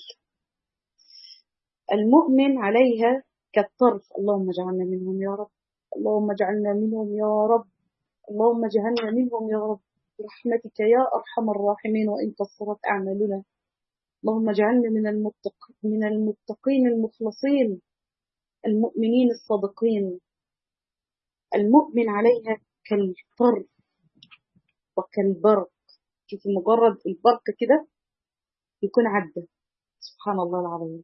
المؤمن عليها كالطرف، اللهم اجعلنا منهم يا رب، اللهم اجعلنا منهم يا رب، اللهم اجعلنا منهم يا رب برحمتك يا ارحم الراحمين، وان قصرت اعمالنا، اللهم اجعلنا من المتق من المتقين المخلصين المؤمنين الصادقين. المؤمن عليها كالطرف وكالبرق، شوفي مجرد البرق كده يكون عدى، سبحان الله العظيم،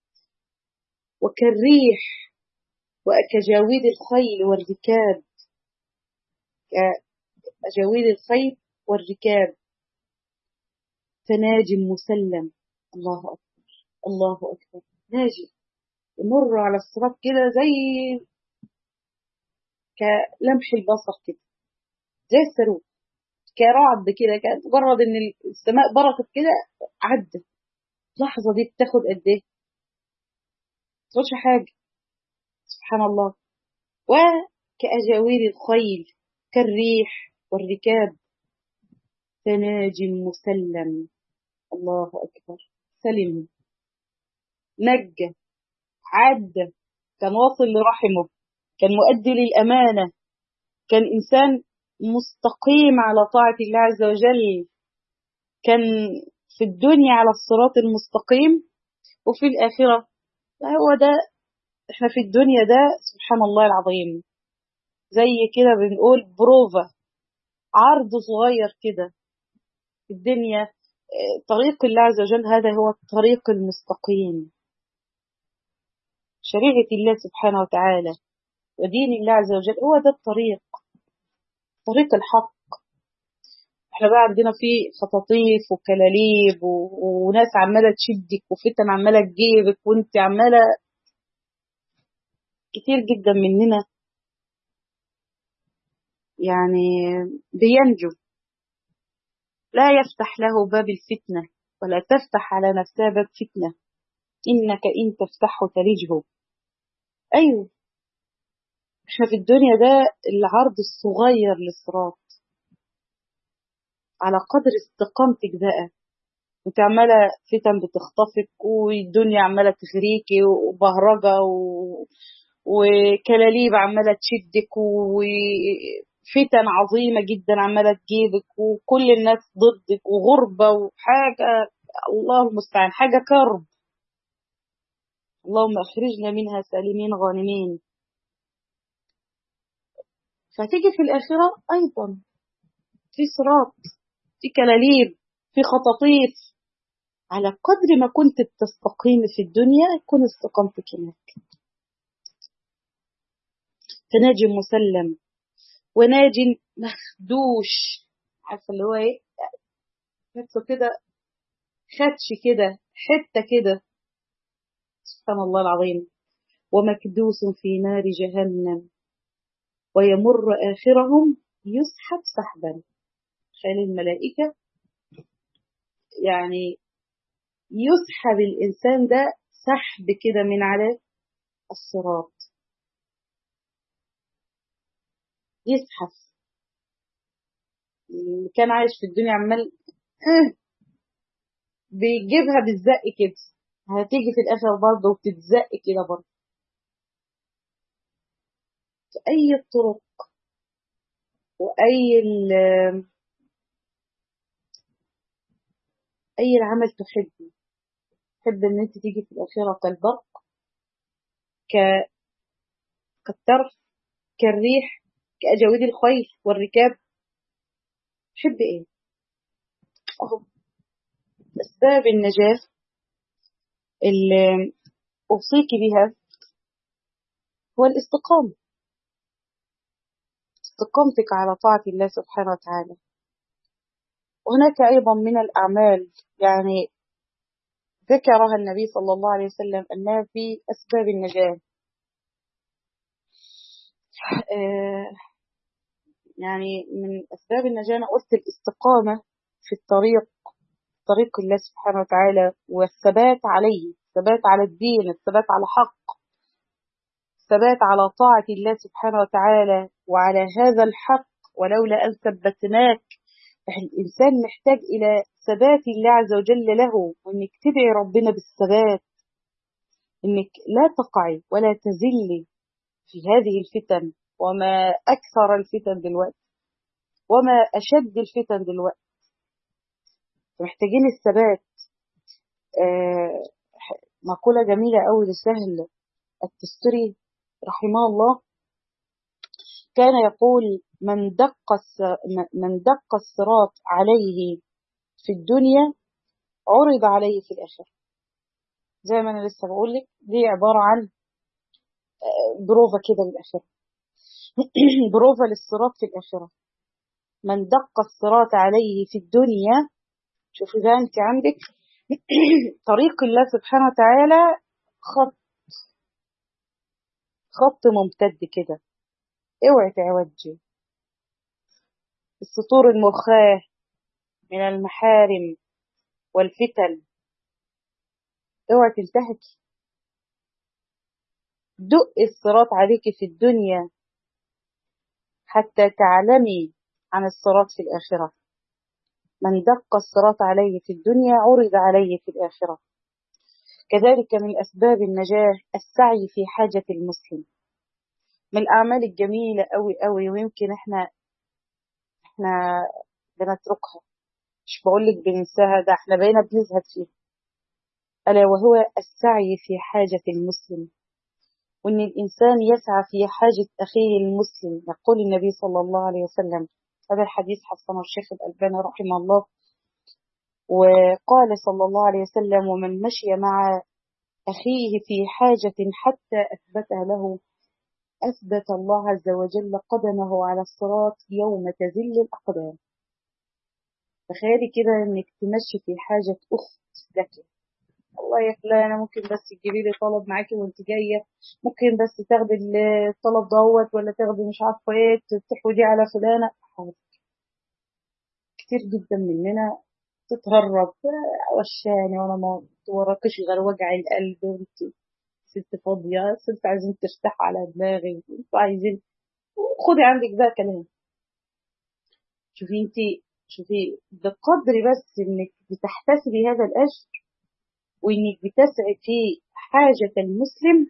وكالريح وكجاويد الخيل والركاب، كجاويد الخيل والركاب، فناج مسلم، الله أكبر الله أكبر، ناجي يمر على الصراط كده زي كلمح البصر كده، زي الصاروخ، كرعد كده، كانت مجرد ان السماء برقت كده عدى، اللحظة دي بتاخد قد ايه؟ ما تاخدش حاجة، سبحان الله. وكأجاويد الخيل كالريح والركاب، فناج مسلم، الله أكبر، سلم، نجى، عدى، كان واصل لرحمه، كان مؤدي للأمانة، كان إنسان مستقيم على طاعة الله عز وجل، كان في الدنيا على الصراط المستقيم، وفي الآخرة هو ده. احنا في الدنيا ده سبحان الله العظيم زي كده بنقول بروفا، عرض صغير كده في الدنيا، طريق الله عز وجل هذا هو الطريق المستقيم، شريعة الله سبحانه وتعالى ودين الله عز وجل هو ده الطريق، طريق الحق. احنا بقى عندنا فيه خطاطيف وكلاليب و... وناس عمالة تشدك وفتن عمالة تجيبك وانت عمالة، كتير جدا مننا يعني بينجو، لا يفتح له باب الفتنة ولا تفتح على نفسها باب فتنة، إنك إن تفتحه تلجه. أيوه، احنا في الدنيا ده العرض الصغير للصراط، على قدر استقامتك بقى، انت عمالة فتن بتخطفك والدنيا عمالة تغريكي وبهرجة و... وكلاليب عمالة تشدك وفتن عظيمة جدا عمالة تجيبك وكل الناس ضدك وغربة وحاجة، الله المستعان، حاجة كرب، اللهم اخرجنا منها سالمين غانمين. فتيجي في الآخرة أيضا في صراط، في كلاليب، في خطاطيف، على قدر ما كنت بتستقيم في الدنيا يكون استقامتك هناك. فناج مسلم وناج مخدوش، عارفه اللي هو ايه، نفسه كده خدش كده حته كده، سبحان الله العظيم. ومكدوس في نار جهنم، ويمر آخرهم يسحب سحبا. خيل الملائكة يعني يسحب الإنسان ده سحب كده من على الصراط، يزحف. اللي كان عايش في الدنيا عمال آه بيجيبها بالزق كده، هتيجي في الآخر برضه وتتزق كده برضه. أي الطرق وأي أي العمل تحبه، تحب إن أنت تيجي في الآخرة كالبرق، ك كالترف، كالريح، كأجاويد الخيل والركاب. تحب إيه؟ أهو أسباب النجاة اللي أوصيك بها هو الاستقامة، استقامتك على طاعة الله سبحانه وتعالى. وهناك أيضا من الأعمال يعني ذكرها النبي صلى الله عليه وسلم أنها في أسباب النجاة. آه يعني من أسباب النجاة أنا قلت الاستقامة في الطريق، طريق الله سبحانه وتعالى، والثبات عليه، الثبات على الدين، الثبات على حق، الثبات على طاعة الله سبحانه وتعالى وعلى هذا الحق. ولولا أن ثبتناك، الإنسان محتاج إلى ثبات الله عز وجل له، وإنك تدعي ربنا بالثبات، إنك لا تقعي ولا تزلي في هذه الفتن. وما أكثر الفتن دلوقتي، وما أشد الفتن دلوقتي، محتاجين الثبات. آه مقولة جميلة أوي لسهل التستري رحمه الله، كان يقول: من دق من دق الصراط عليه في الدنيا عرض عليه في الآخرة. زي ما أنا لسه بقول لك، دي عبارة عن بروفة كده للآخرة بروفة للصراط في الآخرة. من دق الصراط عليه في الدنيا، شوفي ده أنت عندك طريق الله سبحانه وتعالى خط خط ممتد كده، اوعي تعوجي. السطور المرخاة من المحارم والفتن، اوعي تنتهكي. دق الصراط عليك في الدنيا حتى تعلمي عن الصراط في الآخرة. من دق الصراط عليه في الدنيا عرض عليه في الآخرة. كذلك من أسباب النجاة السعي في حاجة المسلم، من الأعمال الجميلة أوي أوي، ويمكن إحنا إحنا بنتركها. مش بقولك بننساها، ده إحنا بقينا بنزهد فيها. ألا وهو السعي في حاجة المسلم، وإن الإنسان يسعى في حاجة أخيه المسلم. يقول النبي صلى الله عليه وسلم، هذا الحديث حسنه الشيخ الألباني رحمه الله، وقال صلى الله عليه وسلم: ومن مشي مع أخيه في حاجة حتى أثبتها له أثبت الله عز وجل قدمه على الصراط يوم تزل الأقدام. تخيلي كده إنك تمشي في حاجة أخت لك، والله يا فلانة ممكن بس تجيبي لي طلب معاكي وانت جاية، ممكن بس تاخدي الطلب دوت، ولا تاخدي مش عارفة ايه، تحودي على فلانة. كتير جدا مننا تتهرب، وشاني وانا ما وراكش غير وجع القلب، وانت ست فاضية، ست عايزين ترتاح على دماغي، انتوا عايزين خدي عندك بقى كلام. شوفي انت، شوفي بقدر بس انك بتحتسبي هذا الاجر، وانك بتسعي في حاجة المسلم،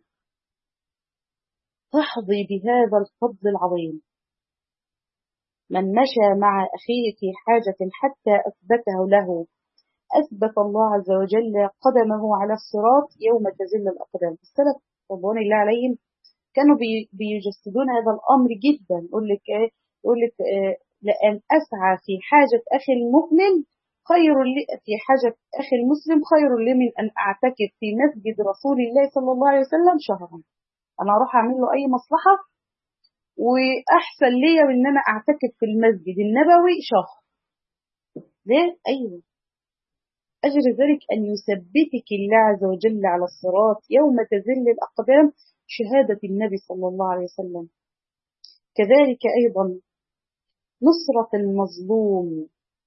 تحظي بهذا الفضل العظيم. من مشى مع أخيه في حاجة حتى أثبته له أثبت الله عز وجل قدمه على الصراط يوم تزل الأقدام. السلف رضوان الله عليهم كانوا بي بيجسدون هذا الأمر جدا. يقول لك إيه؟ يقول لك إيه؟ لأن أسعى في حاجة أخي المؤمن خير لي، في حاجة أخي المسلم خير لي من أن أعتكف في مسجد رسول الله صلى الله عليه وسلم شهرا. أنا أروح أعمل له أي مصلحة، وأحسن لي من أن أنا أعتكف في المسجد النبوي شهر. ليه؟ أيوه، أجر ذلك أن يثبتك الله عز وجل على الصراط يوم تزل الأقدام، شهادة النبي صلى الله عليه وسلم. كذلك أيضا نصرة المظلوم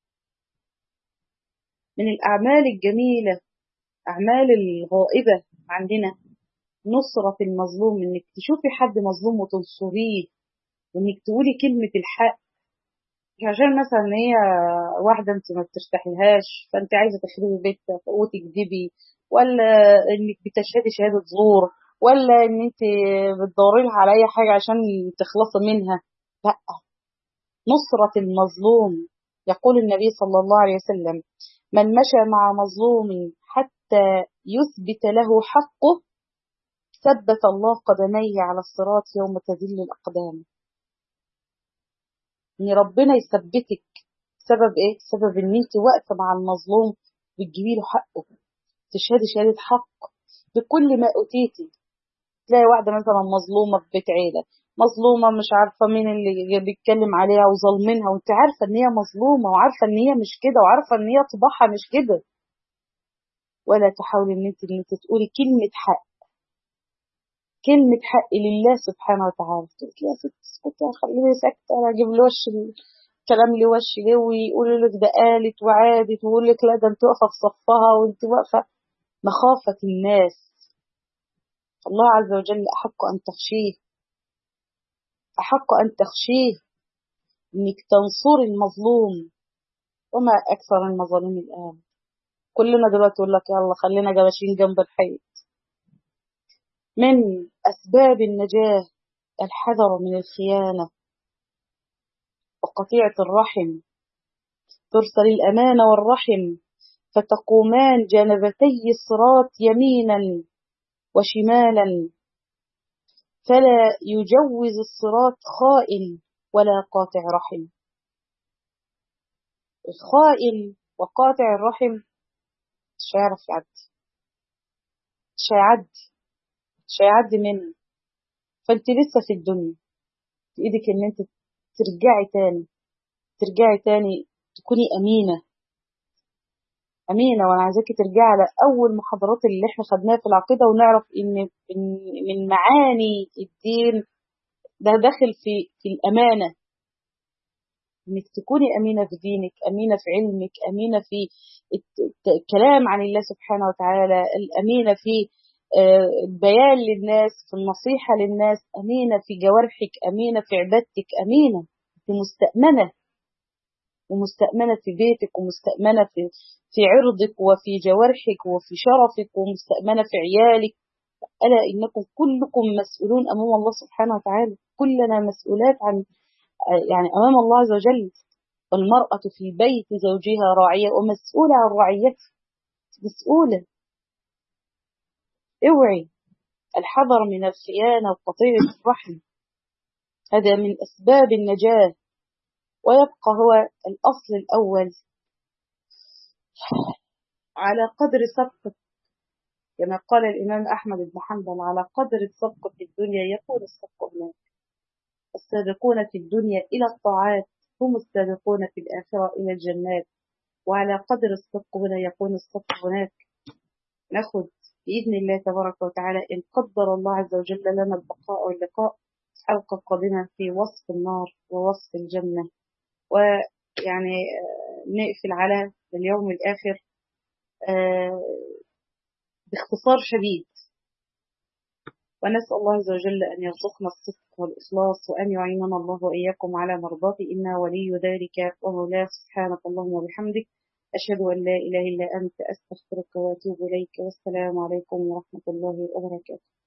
من الأعمال الجميلة، أعمال الغائبة عندنا. نصرة المظلوم، إنك تشوفي حد مظلوم وتنصريه، وإنك تقولي كلمة الحق. مش عشان مثلا إن هي واحدة أنت ما بترتاحلهاش فأنت عايزة تخربي بيتها وتكذبي، ولا إنك بتشهدي شهادة زور، ولا إن أنت بتدوري لها على أي حاجة عشان تخلصي منها. لا، نصرة المظلوم. يقول النبي صلى الله عليه وسلم: من مشى مع مظلوم حتى يثبت له حقه ثبت الله قدميه على الصراط يوم تذل الأقدام. إن ربنا يثبتك سبب إيه؟ سبب إن أنت واقفة مع المظلوم وتجيبي له حقه، تشهدي شهادة حق بكل ما أوتيتي. تلاقي واحدة مثلا مظلومة في بيت عيلة، مظلومة مش عارفة مين اللي بيتكلم عليها وظالمينها، وانت عارفة ان هي مظلومة وعارفة ان هي مش كده وعارفة ان هي طباعها مش كده، ولا تحاولي ان انت ان انت تقولي كلمة حق، كلمة حق لله سبحانه وتعالى. تقول يا ست اسكتي خليني ساكتة، انا اجيب له وش الكلام لي وش ليه، ويقولوا لك ده قالت وعادت، ويقول لك لا ده انت واقفة في صفها وانت واقفة. مخافة الناس. الله عز وجل أحق أن تخشيه، أحق أن تخشيه، إنك تنصر المظلوم. وما أكثر المظالم الآن، كلنا دلوقتي يقول لك يلا خلينا جباشين جنب الحيط. من أسباب النجاة الحذر من الخيانة وقطيعة الرحم. ترسل الأمانة والرحم فتقومان جانبتي الصراط يمينا وشمالا، فلا يجوز الصراط خائن ولا قاطع رحم. الخائن وقاطع الرحم مش هيعرف يعدي، مش هيعدي مش هيعدي منه. فانت لسه في الدنيا، في ايدك ان انت ترجعي تاني، ترجعي تاني تكوني امينه امينه. وانا عايزاكي ترجعي على اول محاضرات اللي احنا خدناها في العقيده، ونعرف ان إن من معاني الدين ده داخل في في الامانه. انك تكوني امينه في دينك، امينه في علمك، امينه في الكلام عن الله سبحانه وتعالى، الامينه في آه، البيان للناس، في النصيحه للناس، امينه في جوارحك، امينه في عبادتك، امينه في مستأمنه، ومستأمنة في بيتك، ومستأمنة في في عرضك وفي جوارحك وفي شرفك، ومستأمنة في عيالك. ألا إنكم كلكم مسؤولون أمام الله سبحانه وتعالى. كلنا مسؤولات عن يعني أمام الله عز وجل. والمرأة في بيت زوجها راعية ومسؤولة عن رعيتها، مسؤولة. اوعي الحذر من الخيانة وقطيعة الرحم، هذا من أسباب النجاة. ويبقى هو الأصل الأول على قدر سبق، كما قال الإمام أحمد بن حنبل: على قدر السبق في الدنيا يكون السبق هناك. السابقون في الدنيا إلى الطاعات هم السابقون في الآخرة إلى الجنات. وعلى قدر السبق هنا يكون السبق هناك. ناخد بإذن الله تبارك وتعالى إن قدر الله عز وجل لنا البقاء واللقاء حلقة قادمة في وصف النار ووصف الجنة، ويعني نقفل على اليوم الآخر باختصار شديد. ونسأل الله عز وجل أن يرزقنا الصدق والإخلاص، وأن يعيننا الله وإياكم على مرضاته، إنه ولي ذلك ومولاه. سبحانك اللهم وبحمدك، أشهد أن لا إله إلا أنت، أستغفرك وأتوب إليك. والسلام عليكم ورحمة الله وبركاته.